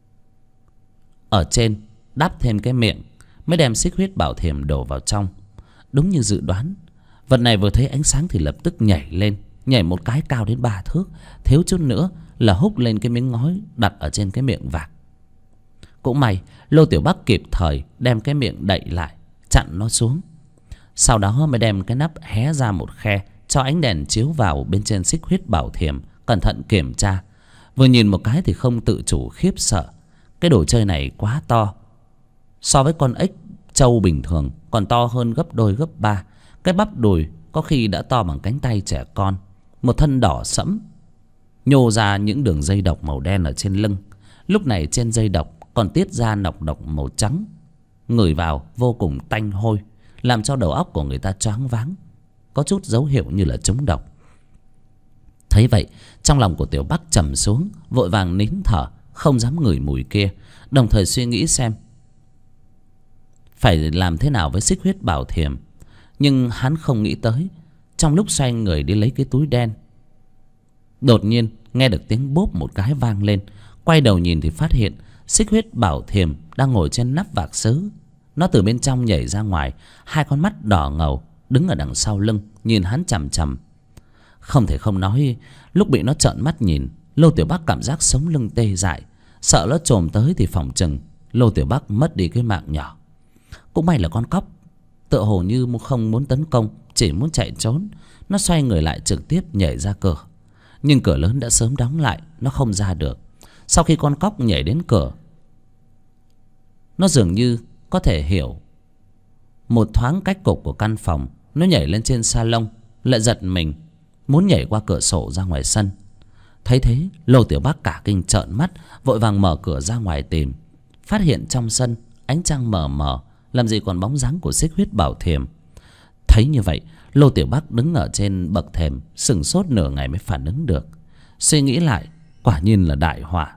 ở trên, đắp thêm cái miệng, mới đem xích huyết bảo thiềm đổ vào trong. Đúng như dự đoán, vật này vừa thấy ánh sáng thì lập tức nhảy lên, nhảy một cái cao đến 3 thước, thiếu chút nữa là húc lên cái miếng ngói đặt ở trên cái miệng vạc. Cũng may Lô Tiểu Bắc kịp thời đem cái miệng đậy lại, chặn nó xuống. Sau đó mới đem cái nắp hé ra một khe, cho ánh đèn chiếu vào bên trên xích huyết bảo thiềm, cẩn thận kiểm tra. Vừa nhìn một cái thì không tự chủ khiếp sợ. Cái đồ chơi này quá to, so với con ếch trâu bình thường còn to hơn gấp đôi gấp ba. Cái bắp đùi có khi đã to bằng cánh tay trẻ con, một thân đỏ sẫm, nhô ra những đường dây độc màu đen ở trên lưng. Lúc này trên dây độc còn tiết ra nọc độc màu trắng, ngửi vào vô cùng tanh hôi, làm cho đầu óc của người ta choáng váng, có chút dấu hiệu như là trúng độc. Thấy vậy, trong lòng của Tiểu Bắc trầm xuống, vội vàng nín thở, không dám ngửi mùi kia, đồng thời suy nghĩ xem phải làm thế nào với xích huyết bảo thiềm. Nhưng hắn không nghĩ tới, trong lúc xoay người đi lấy cái túi đen, đột nhiên nghe được tiếng bốp một cái vang lên. Quay đầu nhìn thì phát hiện xích huyết bảo thiềm đang ngồi trên nắp vạc sứ. Nó từ bên trong nhảy ra ngoài, hai con mắt đỏ ngầu đứng ở đằng sau lưng nhìn hắn chằm chằm. Không thể không nói, lúc bị nó trợn mắt nhìn, Lô Tiểu Bắc cảm giác sống lưng tê dại, sợ nó chồm tới thì phỏng chừng Lô Tiểu Bắc mất đi cái mạng nhỏ. Cũng may là con cóc tựa hồ như không muốn tấn công, chỉ muốn chạy trốn. Nó xoay người lại trực tiếp nhảy ra cửa, nhưng cửa lớn đã sớm đóng lại, nó không ra được. Sau khi con cóc nhảy đến cửa, nó dường như có thể hiểu một thoáng cách cục của căn phòng. Nó nhảy lên trên salon, lại giật mình muốn nhảy qua cửa sổ ra ngoài sân. Thấy thế, Lô Tiểu Bắc cả kinh trợn mắt, vội vàng mở cửa ra ngoài tìm. Phát hiện trong sân ánh trăng mờ mờ, làm gì còn bóng dáng của xích huyết bảo thiềm. Thấy như vậy, Lô Tiểu Bắc đứng ở trên bậc thềm sửng sốt nửa ngày mới phản ứng được. Suy nghĩ lại, quả nhiên là đại họa.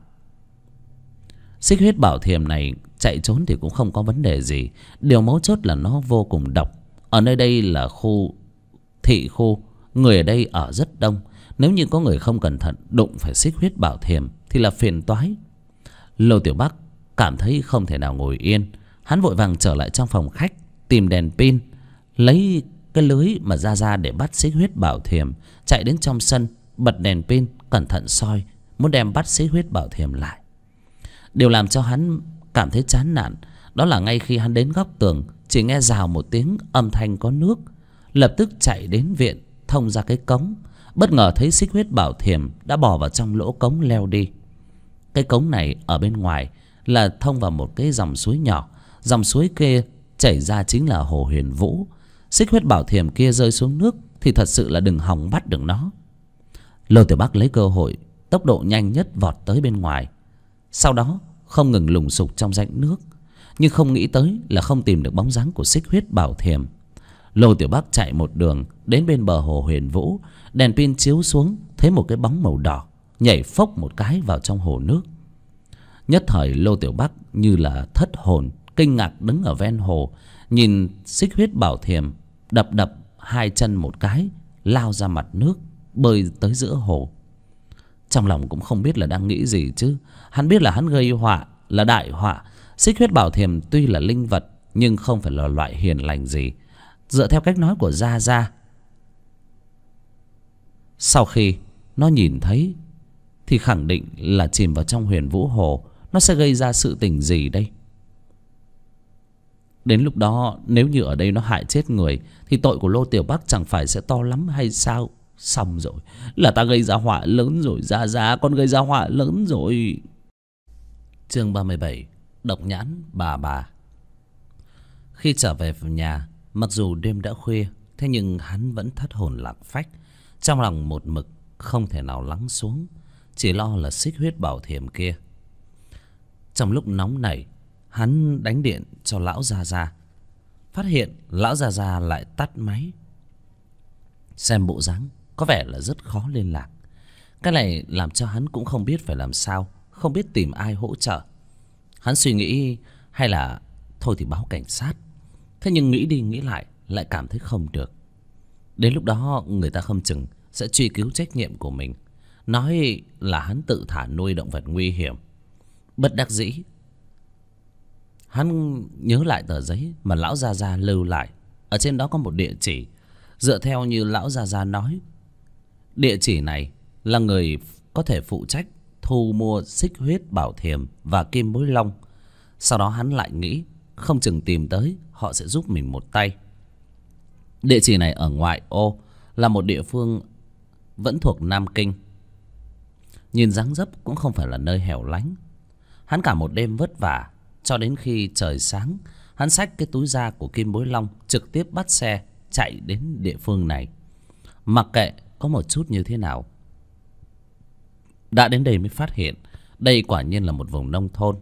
Xích huyết bảo thiềm này chạy trốn thì cũng không có vấn đề gì, điều mấu chốt là nó vô cùng độc. Ở nơi đây là thị khu, người ở đây ở rất đông. Nếu như có người không cẩn thận đụng phải xích huyết bảo thiềm thì là phiền toái. Lô Tiểu Bắc cảm thấy không thể nào ngồi yên, hắn vội vàng trở lại trong phòng khách, tìm đèn pin, lấy cái lưới mà ra để bắt xích huyết bảo thiềm, chạy đến trong sân, bật đèn pin, cẩn thận soi, muốn đem bắt xích huyết bảo thiềm lại. Điều làm cho hắn cảm thấy chán nản đó là ngay khi hắn đến góc tường, chỉ nghe rào một tiếng âm thanh có nước, lập tức chạy đến viện, thông ra cái cống, bất ngờ thấy xích huyết bảo thiềm đã bò vào trong lỗ cống leo đi. Cái cống này ở bên ngoài là thông vào một cái dòng suối nhỏ, dòng suối kia chảy ra chính là hồ Huyền Vũ. Xích huyết bảo thiềm kia rơi xuống nước thì thật sự là đừng hòng bắt được nó. Lô Tiểu Bắc lấy cơ hội, tốc độ nhanh nhất vọt tới bên ngoài, sau đó không ngừng lùng sục trong rãnh nước, nhưng không nghĩ tới là không tìm được bóng dáng của xích huyết bảo thiềm. Lô Tiểu Bắc chạy một đường đến bên bờ hồ Huyền Vũ, đèn pin chiếu xuống thấy một cái bóng màu đỏ nhảy phốc một cái vào trong hồ nước. Nhất thời Lô Tiểu Bắc như là thất hồn, kinh ngạc đứng ở ven hồ, nhìn xích huyết bảo thiềm đập hai chân một cái, lao ra mặt nước, bơi tới giữa hồ. Trong lòng cũng không biết là đang nghĩ gì chứ. Hắn biết là hắn gây họa, là đại họa. Xích huyết bảo thiềm tuy là linh vật, nhưng không phải là loại hiền lành gì. Dựa theo cách nói của Gia Gia, sau khi nó nhìn thấy thì khẳng định là chìm vào trong Huyền Vũ Hồ, nó sẽ gây ra sự tình gì đây? Đến lúc đó nếu như ở đây nó hại chết người thì tội của Lô Tiểu Bắc chẳng phải sẽ to lắm hay sao? Xong rồi, là ta gây ra họa lớn rồi, Gia con gây ra họa lớn rồi. Chương 37. Độc nhãn bà. Khi trở về nhà, mặc dù đêm đã khuya, thế nhưng hắn vẫn thất hồn lạc phách, trong lòng một mực không thể nào lắng xuống, chỉ lo là xích huyết bảo thiềm kia. Trong lúc nóng nảy, hắn đánh điện cho lão Gia, phát hiện lão Gia lại tắt máy. Xem bộ dáng có vẻ là rất khó liên lạc. Cái này làm cho hắn cũng không biết phải làm sao, không biết tìm ai hỗ trợ. Hắn suy nghĩ hay là thôi thì báo cảnh sát. Thế nhưng nghĩ đi nghĩ lại cảm thấy không được. Đến lúc đó người ta không chừng sẽ truy cứu trách nhiệm của mình, nói là hắn tự thả nuôi động vật nguy hiểm. Bất đắc dĩ, hắn nhớ lại tờ giấy mà lão Gia lưu lại. Ở trên đó có một địa chỉ. Dựa theo như lão Gia nói, địa chỉ này là người có thể phụ trách thu mua xích huyết bảo thiềm và kim bối long. Sau đó hắn lại nghĩ không chừng tìm tới họ sẽ giúp mình một tay. Địa chỉ này ở ngoại ô, là một địa phương vẫn thuộc Nam Kinh. Nhìn dáng dấp cũng không phải là nơi hẻo lánh. Hắn cả một đêm vất vả, cho đến khi trời sáng, hắn xách cái túi da của kim bối long trực tiếp bắt xe chạy đến địa phương này. Mặc kệ có một chút như thế nào, đã đến đây mới phát hiện đây quả nhiên là một vùng nông thôn,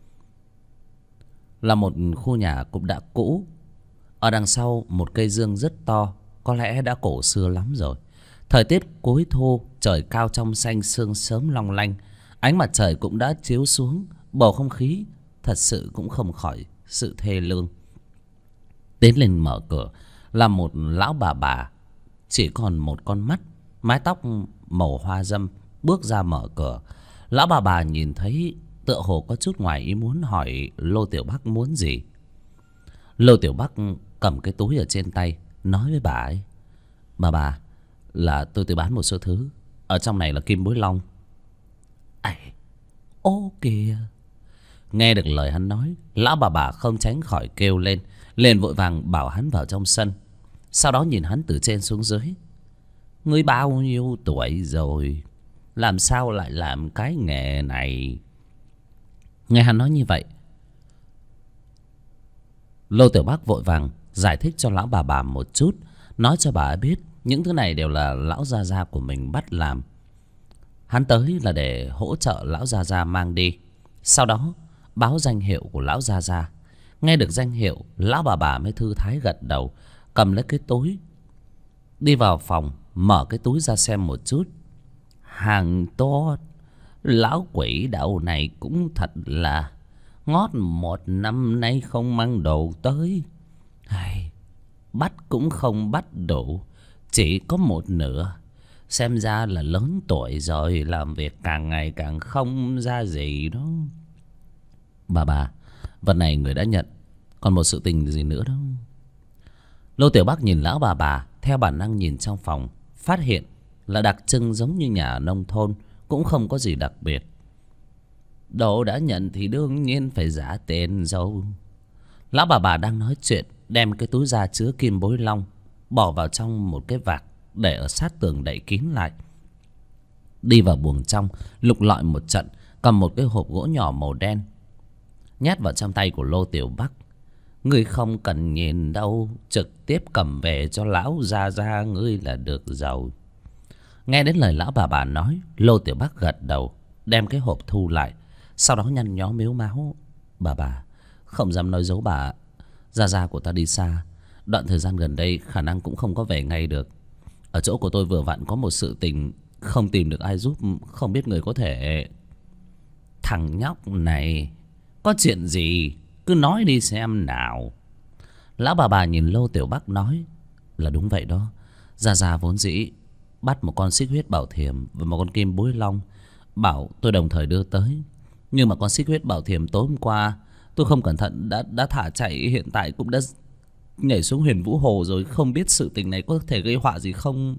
là một khu nhà cũng đã cũ. Ở đằng sau một cây dương rất to, có lẽ đã cổ xưa lắm rồi. Thời tiết cuối thu, trời cao trong xanh, sương sớm long lanh, ánh mặt trời cũng đã chiếu xuống, bầu không khí thật sự cũng không khỏi sự thê lương. Tiến lên mở cửa là một lão bà, chỉ còn một con mắt, mái tóc màu hoa dâm, bước ra mở cửa. Lão bà nhìn thấy tựa hồ có chút ngoài ý muốn, hỏi Lô Tiểu Bắc muốn gì. Lô Tiểu Bắc cầm cái túi ở trên tay, nói với bà ấy: Bà, là tôi tới bán một số thứ, ở trong này là kim bối long. Ô kìa. Nghe được lời hắn nói, lão bà không tránh khỏi kêu lên, liền vội vàng bảo hắn vào trong sân. Sau đó nhìn hắn từ trên xuống dưới: Ngươi bao nhiêu tuổi rồi, làm sao lại làm cái nghề này? Nghe hắn nói như vậy, Lô Tiểu Bắc vội vàng giải thích cho lão bà một chút, nói cho bà ấy biết những thứ này đều là lão Gia của mình bắt làm. Hắn tới là để hỗ trợ lão Gia mang đi. Sau đó báo danh hiệu của lão Gia. Nghe được danh hiệu, lão bà mới thư thái gật đầu, cầm lấy cái túi, đi vào phòng, mở cái túi ra xem một chút. Hàng tốt, lão quỷ đạo này cũng thật là ngót, một năm nay không mang đồ tới. Bắt cũng không bắt đủ, chỉ có một nửa. Xem ra là lớn tuổi rồi, làm việc càng ngày càng không ra gì đó. Bà, vật này người đã nhận, còn một sự tình gì nữa đâu. Lô Tiểu Bắc nhìn lão bà, theo bản năng nhìn trong phòng, phát hiện là đặc trưng giống như nhà nông thôn, cũng không có gì đặc biệt. Đồ đã nhận thì đương nhiên phải trả tiền rồi. Lão bà đang nói chuyện, đem cái túi da chứa kim bối long bỏ vào trong một cái vạc, để ở sát tường đậy kín lại. Đi vào buồng trong, lục lọi một trận, cầm một cái hộp gỗ nhỏ màu đen, nhét vào trong tay của Lô Tiểu Bắc. Ngươi không cần nhìn đâu, trực tiếp cầm về cho lão Gia ngươi là được rồi. Nghe đến lời lão bà nói, Lô Tiểu Bắc gật đầu, đem cái hộp thu lại. Sau đó nhăn nhó mếu máu: Bà, không dám nói dấu bà, Gia của ta đi xa, đoạn thời gian gần đây khả năng cũng không có về ngay được. Ở chỗ của tôi vừa vặn có một sự tình, không tìm được ai giúp, không biết người có thể... Thằng nhóc này, có chuyện gì cứ nói đi xem nào. Lão bà nhìn Lô Tiểu Bắc nói: Là đúng vậy đó, Gia vốn dĩ bắt một con xích huyết bảo thiềm và một con kim bối long, bảo tôi đồng thời đưa tới. Nhưng mà con xích huyết bảo thiềm tối hôm qua tôi không cẩn thận đã thả chạy, hiện tại cũng đã nhảy xuống Huyền Vũ Hồ rồi, không biết sự tình này có thể gây họa gì không.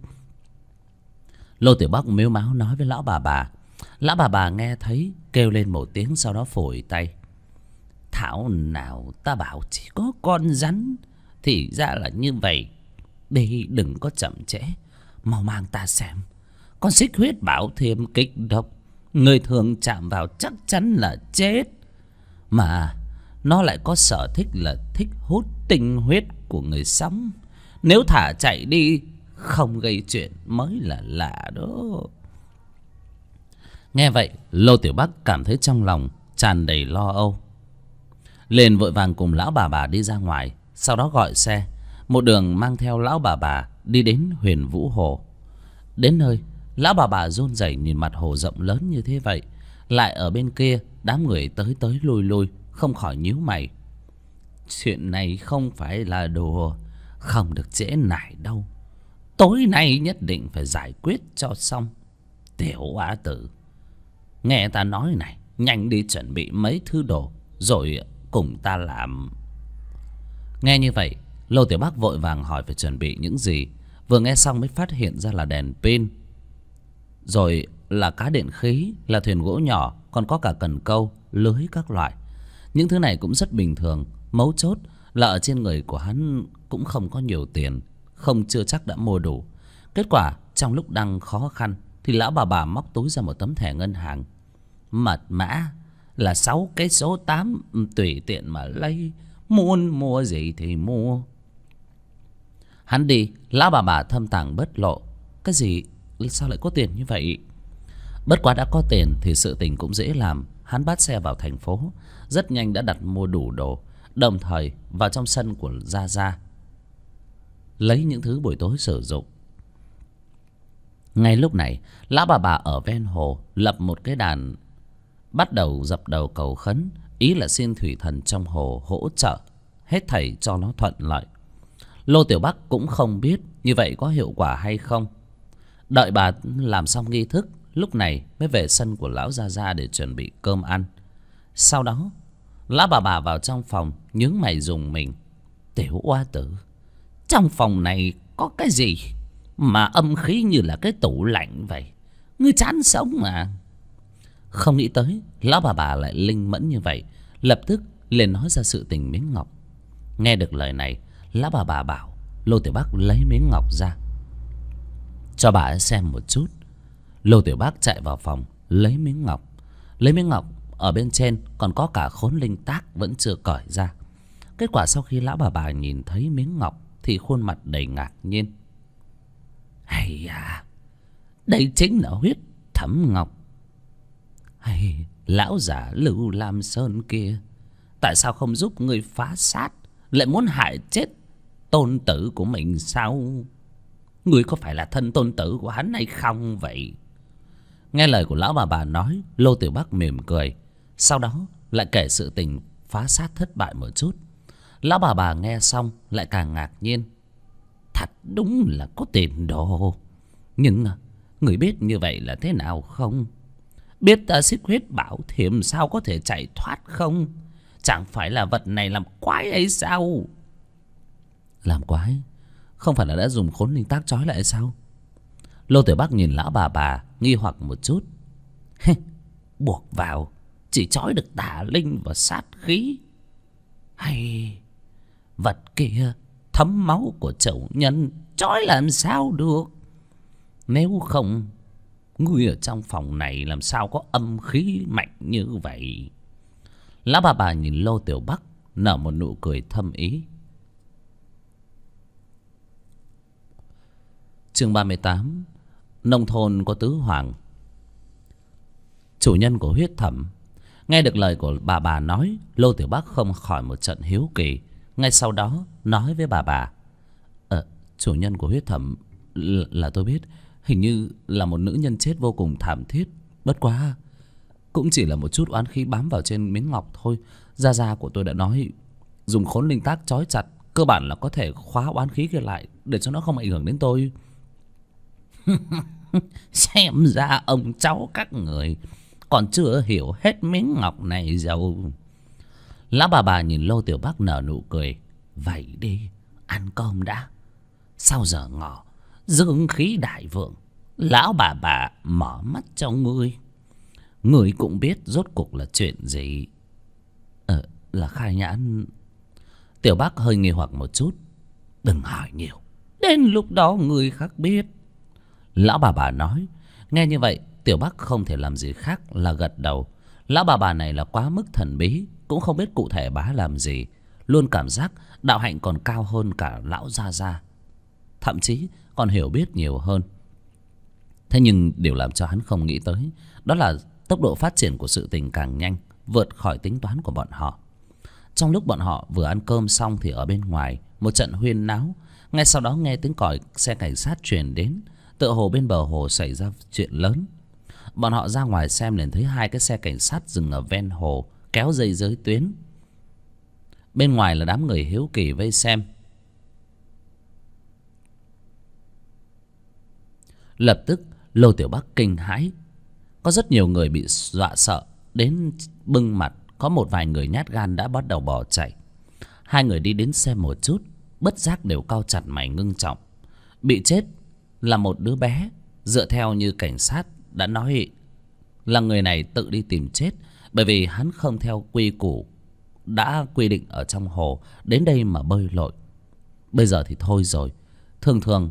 Lô Tiểu Bắc mếu máo nói với lão bà. Lão bà nghe thấy kêu lên một tiếng, sau đó phủi tay: Thảo nào ta bảo chỉ có con rắn. Thì ra là như vậy. Đi đừng có chậm trễ, mau mang ta xem. Con xích huyết bảo thêm kịch độc, người thường chạm vào chắc chắn là chết. Mà nó lại có sở thích là thích hút tinh huyết của người sống. Nếu thả chạy đi không gây chuyện mới là lạ đó. Nghe vậy Lô Tiểu Bắc cảm thấy trong lòng tràn đầy lo âu, liền vội vàng cùng lão bà đi ra ngoài. Sau đó gọi xe một đường mang theo lão bà đi đến Huyền Vũ Hồ. Đến nơi, lão bà run rẩy nhìn mặt hồ rộng lớn như thế vậy, lại ở bên kia đám người tới tới lui lui, không khỏi nhíu mày. Chuyện này không phải là đùa, không được trễ nải đâu. Tối nay nhất định phải giải quyết cho xong. Tiểu Á Tử, nghe ta nói này, nhanh đi chuẩn bị mấy thứ đồ rồi cùng ta làm. Nghe như vậy, Lô Tiểu Bắc vội vàng hỏi phải chuẩn bị những gì. Vừa nghe xong mới phát hiện ra là đèn pin, rồi là cá điện khí, là thuyền gỗ nhỏ, còn có cả cần câu, lưới các loại. Những thứ này cũng rất bình thường. Mấu chốt là ở trên người của hắn cũng không có nhiều tiền, không chưa chắc đã mua đủ. Kết quả trong lúc đang khó khăn thì lão bà móc túi ra một tấm thẻ ngân hàng. Mật mã là 6 cái số 8, tùy tiện mà lấy, muốn mua gì thì mua. Hắn đi, lão bà thâm tàng bất lộ. Cái gì? Sao lại có tiền như vậy? Bất quá đã có tiền thì sự tình cũng dễ làm. Hắn bắt xe vào thành phố, rất nhanh đã đặt mua đủ đồ, đồng thời vào trong sân của Gia Gia lấy những thứ buổi tối sử dụng. Ngay lúc này, lão bà ở ven hồ lập một cái đàn, bắt đầu dập đầu cầu khấn, ý là xin thủy thần trong hồ hỗ trợ hết thảy cho nó thuận lợi. Lô Tiểu Bắc cũng không biết như vậy có hiệu quả hay không. Đợi bà làm xong nghi thức, lúc này mới về sân của lão Gia Gia để chuẩn bị cơm ăn. Sau đó lão bà vào trong phòng, nhướng mày rùng mình. Tiểu Oa Tử, trong phòng này có cái gì mà âm khí như là cái tủ lạnh vậy? Ngươi chán sống mà. Không nghĩ tới lão bà lại linh mẫn như vậy, lập tức liền nói ra sự tình miếng ngọc. Nghe được lời này, lão bà bảo Lô Tiểu Bắc lấy miếng ngọc ra cho bà ấy xem một chút. Lô Tiểu Bắc chạy vào phòng lấy miếng ngọc. Lấy miếng ngọc ở bên trên còn có cả khốn linh tác vẫn chưa cởi ra. Kết quả sau khi lão bà nhìn thấy miếng ngọc thì khuôn mặt đầy ngạc nhiên. Hay à, đây chính là huyết thẩm ngọc. Hay, lão già Lưu Lam Sơn kia, tại sao không giúp người phá sát, lại muốn hại chết tôn tử của mình sao? Người có phải là thân tôn tử của hắn hay không vậy? Nghe lời của lão bà nói, Lô Tiểu Bắc mỉm cười. Sau đó lại kể sự tình phá sát thất bại một chút. Lão bà nghe xong lại càng ngạc nhiên. Thật đúng là có tiền đồ. Nhưng người biết như vậy là thế nào không? Biết ta xích huyết bảo thiểm sao có thể chạy thoát không? Chẳng phải là vật này làm quái ấy sao? Làm quái? Không phải là đã dùng khốn linh tác trói lại sao? Lô Tiểu Bắc nhìn lão bà nghi hoặc một chút. Buộc vào chỉ trói được tà linh và sát khí. Hay, vật kia thấm máu của chủ nhân, trói làm sao được? Nếu không, ngươi ở trong phòng này làm sao có âm khí mạnh như vậy? Lão bà nhìn Lô Tiểu Bắc nở một nụ cười thâm ý. Chương 38. Nông thôn có tứ hoàng. Chủ nhân của huyết thẩm nghe được lời của bà nói, Lô Tiểu Bắc không khỏi một trận hiếu kỳ. Ngay sau đó nói với bà chủ nhân của huyết thẩm là tôi biết, hình như là một nữ nhân chết vô cùng thảm thiết. Bất quá cũng chỉ là một chút oán khí bám vào trên miếng ngọc thôi. Gia Gia của tôi đã nói dùng khốn linh tác trói chặt, cơ bản là có thể khóa oán khí kia lại để cho nó không ảnh hưởng đến tôi. Xem ra ông cháu các người còn chưa hiểu hết miếng ngọc này đâu. Lão bà nhìn Lô Tiểu Bắc nở nụ cười. Vậy đi, ăn cơm đã. Sau giờ ngọ, dương khí đại vượng, lão bà mở mắt cho ngươi. Ngươi cũng biết rốt cuộc là chuyện gì. Là khai nhãn. Tiểu Bác hơi nghi hoặc một chút. Đừng hỏi nhiều, đến lúc đó người khác biết. Lão bà nói. Nghe như vậy Tiểu Bác không thể làm gì khác là gật đầu. Lão bà này là quá mức thần bí, cũng không biết cụ thể bá làm gì. Luôn cảm giác đạo hạnh còn cao hơn cả lão Gia Gia, thậm chí còn hiểu biết nhiều hơn. Thế nhưng điều làm cho hắn không nghĩ tới đó là tốc độ phát triển của sự tình càng nhanh, vượt khỏi tính toán của bọn họ. Trong lúc bọn họ vừa ăn cơm xong thì ở bên ngoài một trận huyên náo. Ngay sau đó nghe tiếng còi xe cảnh sát truyền đến, tựa hồ bên bờ hồ xảy ra chuyện lớn. Bọn họ ra ngoài xem liền thấy 2 cái xe cảnh sát dừng ở ven hồ, kéo dây giới tuyến. Bên ngoài là đám người hiếu kỳ vây xem. Lập tức Lô Tiểu Bắc kinh hãi. Có rất nhiều người bị dọa sợ đến bưng mặt. Có một vài người nhát gan đã bắt đầu bỏ chạy. 2 người đi đến xem một chút, bất giác đều cau chặt mày ngưng trọng. Bị chết là một đứa bé. Dựa theo như cảnh sát đã nói, là người này tự đi tìm chết, bởi vì hắn không theo quy củ đã quy định ở trong hồ đến đây mà bơi lội. Bây giờ thì thôi rồi. Thường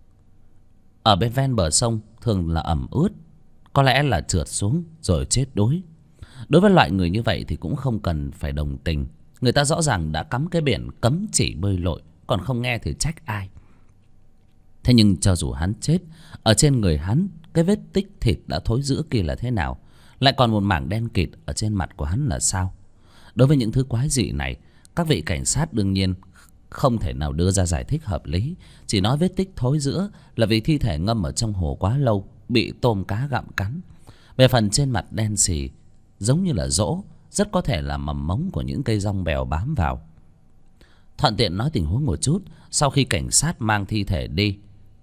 ở bên ven bờ sông thường là ẩm ướt, có lẽ là trượt xuống rồi chết đuối. Đối với loại người như vậy thì cũng không cần phải đồng tình. Người ta rõ ràng đã cắm cái biển cấm chỉ bơi lội, còn không nghe thì trách ai. Thế nhưng cho dù hắn chết, ở trên người hắn cái vết tích thịt đã thối rữa kia là thế nào, lại còn một mảng đen kịt ở trên mặt của hắn là sao? Đối với những thứ quái dị này, các vị cảnh sát đương nhiên không thể nào đưa ra giải thích hợp lý. Chỉ nói vết tích thối rữa là vì thi thể ngâm ở trong hồ quá lâu, bị tôm cá gặm cắn. Về phần trên mặt đen xì giống như là rỗ, rất có thể là mầm mống của những cây rong bèo bám vào. Thuận tiện nói tình huống một chút. Sau khi cảnh sát mang thi thể đi,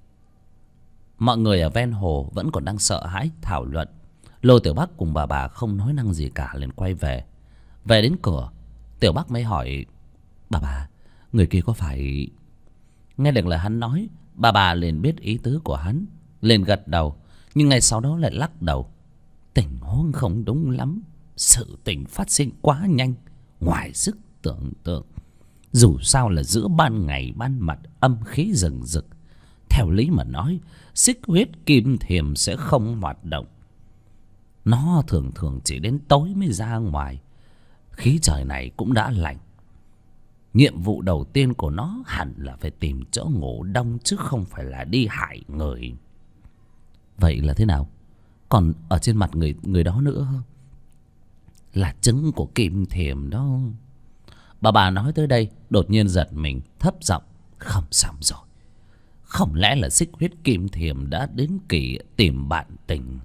mọi người ở ven hồ vẫn còn đang sợ hãi thảo luận. Lô Tiểu Bắc cùng bà không nói năng gì cả liền quay về. Về đến cửa, Tiểu Bắc mới hỏi: Bà, người kia có phải... Nghe được lời hắn nói, bà liền biết ý tứ của hắn, liền gật đầu. Nhưng ngay sau đó lại lắc đầu. Tình huống không đúng lắm. Sự tình phát sinh quá nhanh, ngoài sức tưởng tượng. Dù sao là giữa ban ngày ban mặt, âm khí rừng rực. Theo lý mà nói, xích huyết kim thiềm sẽ không hoạt động. Nó thường chỉ đến tối mới ra ngoài. Khí trời này cũng đã lạnh. Nhiệm vụ đầu tiên của nó hẳn là phải tìm chỗ ngủ đông, chứ không phải là đi hại người. Vậy là thế nào? Còn ở trên mặt người đó nữa là trứng của kim thiềm đó. Bà nói tới đây đột nhiên giật mình, thấp giọng: Không xong rồi. Không lẽ là xích huyết kim thiềm đã đến kỳ tìm bạn tình?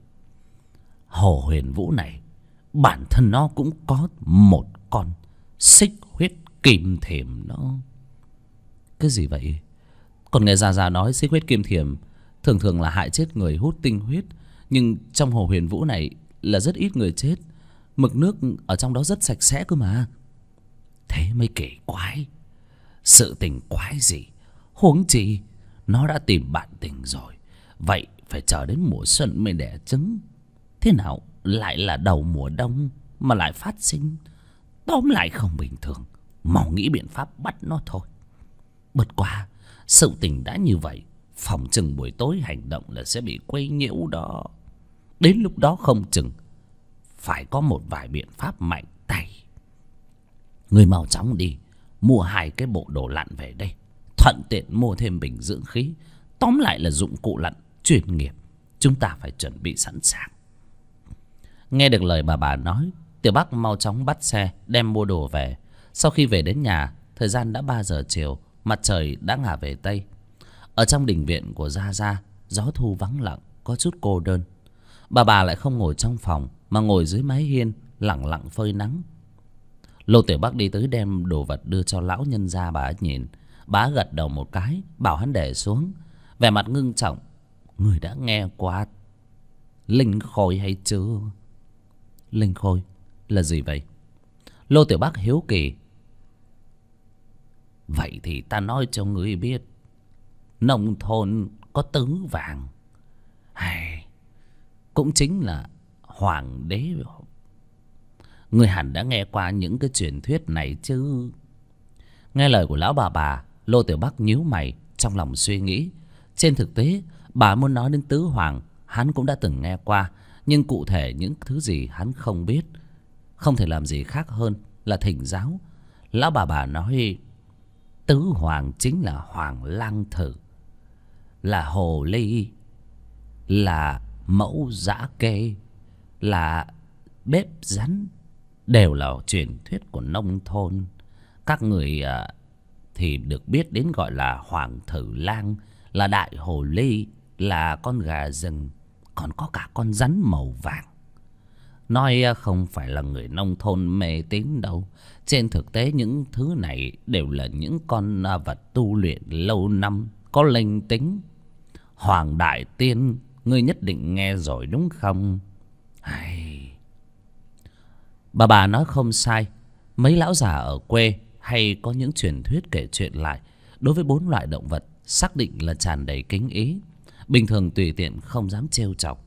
Hồ Huyền Vũ này, bản thân nó cũng có một con xích huyết kim thiềm đó. Cái gì vậy? Còn nghe Gia nói xích huyết kim thiềm thường là hại chết người, hút tinh huyết. Nhưng trong Hồ Huyền Vũ này là rất ít người chết. Mực nước ở trong đó rất sạch sẽ cơ mà. Thế mới kỳ quái. Sự tình quái gì? Huống chi nó đã tìm bạn tình rồi, vậy phải chờ đến mùa xuân mới đẻ trứng. Thế nào lại là đầu mùa đông mà lại phát sinh? Tóm lại không bình thường. Mau nghĩ biện pháp bắt nó thôi. Bất quá sự tình đã như vậy, phòng chừng buổi tối hành động là sẽ bị quấy nhiễu đó. Đến lúc đó không chừng phải có một vài biện pháp mạnh tay. Người mau chóng đi mua 2 cái bộ đồ lặn về đây, thuận tiện mua thêm bình dưỡng khí. Tóm lại là dụng cụ lặn chuyên nghiệp. Chúng ta phải chuẩn bị sẵn sàng. Nghe được lời bà nói, Tiểu Bắc mau chóng bắt xe đem mua đồ về. Sau khi về đến nhà, thời gian đã 3 giờ chiều, mặt trời đã ngả về Tây. Ở trong đình viện của Gia Gia, gió thu vắng lặng, có chút cô đơn. Bà lại không ngồi trong phòng mà ngồi dưới mái hiên lẳng lặng phơi nắng. Lô Tiểu Bắc đi tới đem đồ vật đưa cho lão nhân gia bà nhìn. Bà gật đầu một cái, bảo hắn để xuống, vẻ mặt ngưng trọng: Người đã nghe qua linh khôi hay chưa? Linh khôi là gì vậy? Lô Tiểu Bắc hiếu kỳ. Vậy thì ta nói cho ngươi biết. Nông thôn có tứ vàng, hay cũng chính là hoàng đế. Ngươi hẳn đã nghe qua những cái truyền thuyết này chứ? Nghe lời của lão bà, Lô Tiểu Bắc nhíu mày, trong lòng suy nghĩ. Trên thực tế bà muốn nói đến tứ hoàng hắn cũng đã từng nghe qua, nhưng cụ thể những thứ gì hắn không biết. Không thể làm gì khác hơn là thỉnh giáo. Lão bà nói tứ hoàng chính là Hoàng Lang Thử, là Hồ Ly, là Mẫu Dã Kê, là Bếp Rắn, đều là truyền thuyết của nông thôn. Các người thì được biết đến gọi là Hoàng Thử Lang, là Đại Hồ Ly, là con gà rừng, còn có cả con rắn màu vàng. Nói không phải là người nông thôn mê tín đâu. Trên thực tế những thứ này đều là những con vật tu luyện lâu năm, có linh tính. Hoàng Đại Tiên, ngươi nhất định nghe rồi đúng không? Hay... Bà nói không sai. Mấy lão già ở quê hay có những truyền thuyết kể chuyện lại, đối với 4 loại động vật xác định là tràn đầy kính ý, bình thường tùy tiện không dám trêu chọc.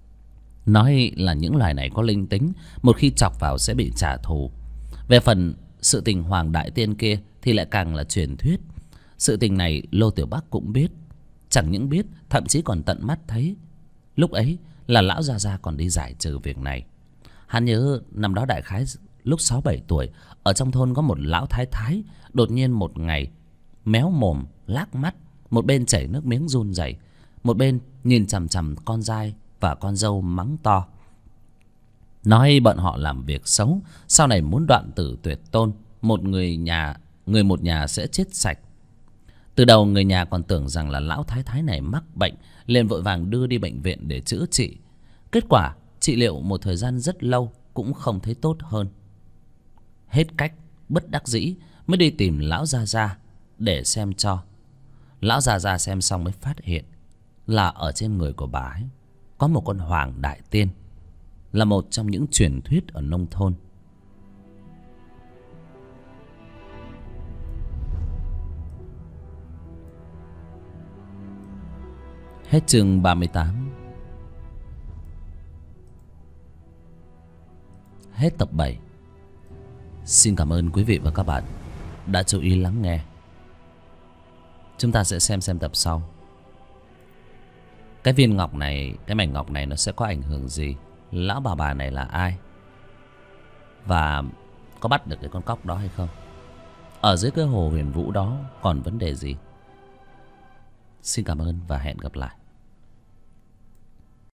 Nói là những loài này có linh tính, một khi chọc vào sẽ bị trả thù. Về phần sự tình Hoàng Đại Tiên kia thì lại càng là truyền thuyết. Sự tình này Lô Tiểu Bắc cũng biết, chẳng những biết, thậm chí còn tận mắt thấy. Lúc ấy là lão Gia còn đi giải trừ việc này. Hắn nhớ năm đó đại khái lúc 6-7 tuổi, ở trong thôn có một lão thái thái đột nhiên một ngày méo mồm lác mắt, một bên chảy nước miếng run rẩy, một bên nhìn chằm chằm con giai và con dâu mắng to, nói bọn họ làm việc xấu, sau này muốn đoạn tử tuyệt tôn, người một nhà sẽ chết sạch. Từ đầu người nhà còn tưởng rằng là lão thái thái này mắc bệnh, liền vội vàng đưa đi bệnh viện để chữa trị. Kết quả trị liệu một thời gian rất lâu cũng không thấy tốt hơn. Hết cách, bất đắc dĩ mới đi tìm lão Gia để xem cho. Lão Gia xem xong mới phát hiện là ở trên người của bà ấy có một con Hoàng Đại Tiên, là một trong những truyền thuyết ở nông thôn. Hết chương 38. Hết tập 7. Xin cảm ơn quý vị và các bạn đã chú ý lắng nghe. Chúng ta sẽ xem tập sau. Cái viên ngọc này, cái mảnh ngọc này nó sẽ có ảnh hưởng gì? Lão bà này là ai? Và có bắt được cái con cóc đó hay không? Ở dưới cái hồ Huyền Vũ đó còn vấn đề gì? Xin cảm ơn và hẹn gặp lại.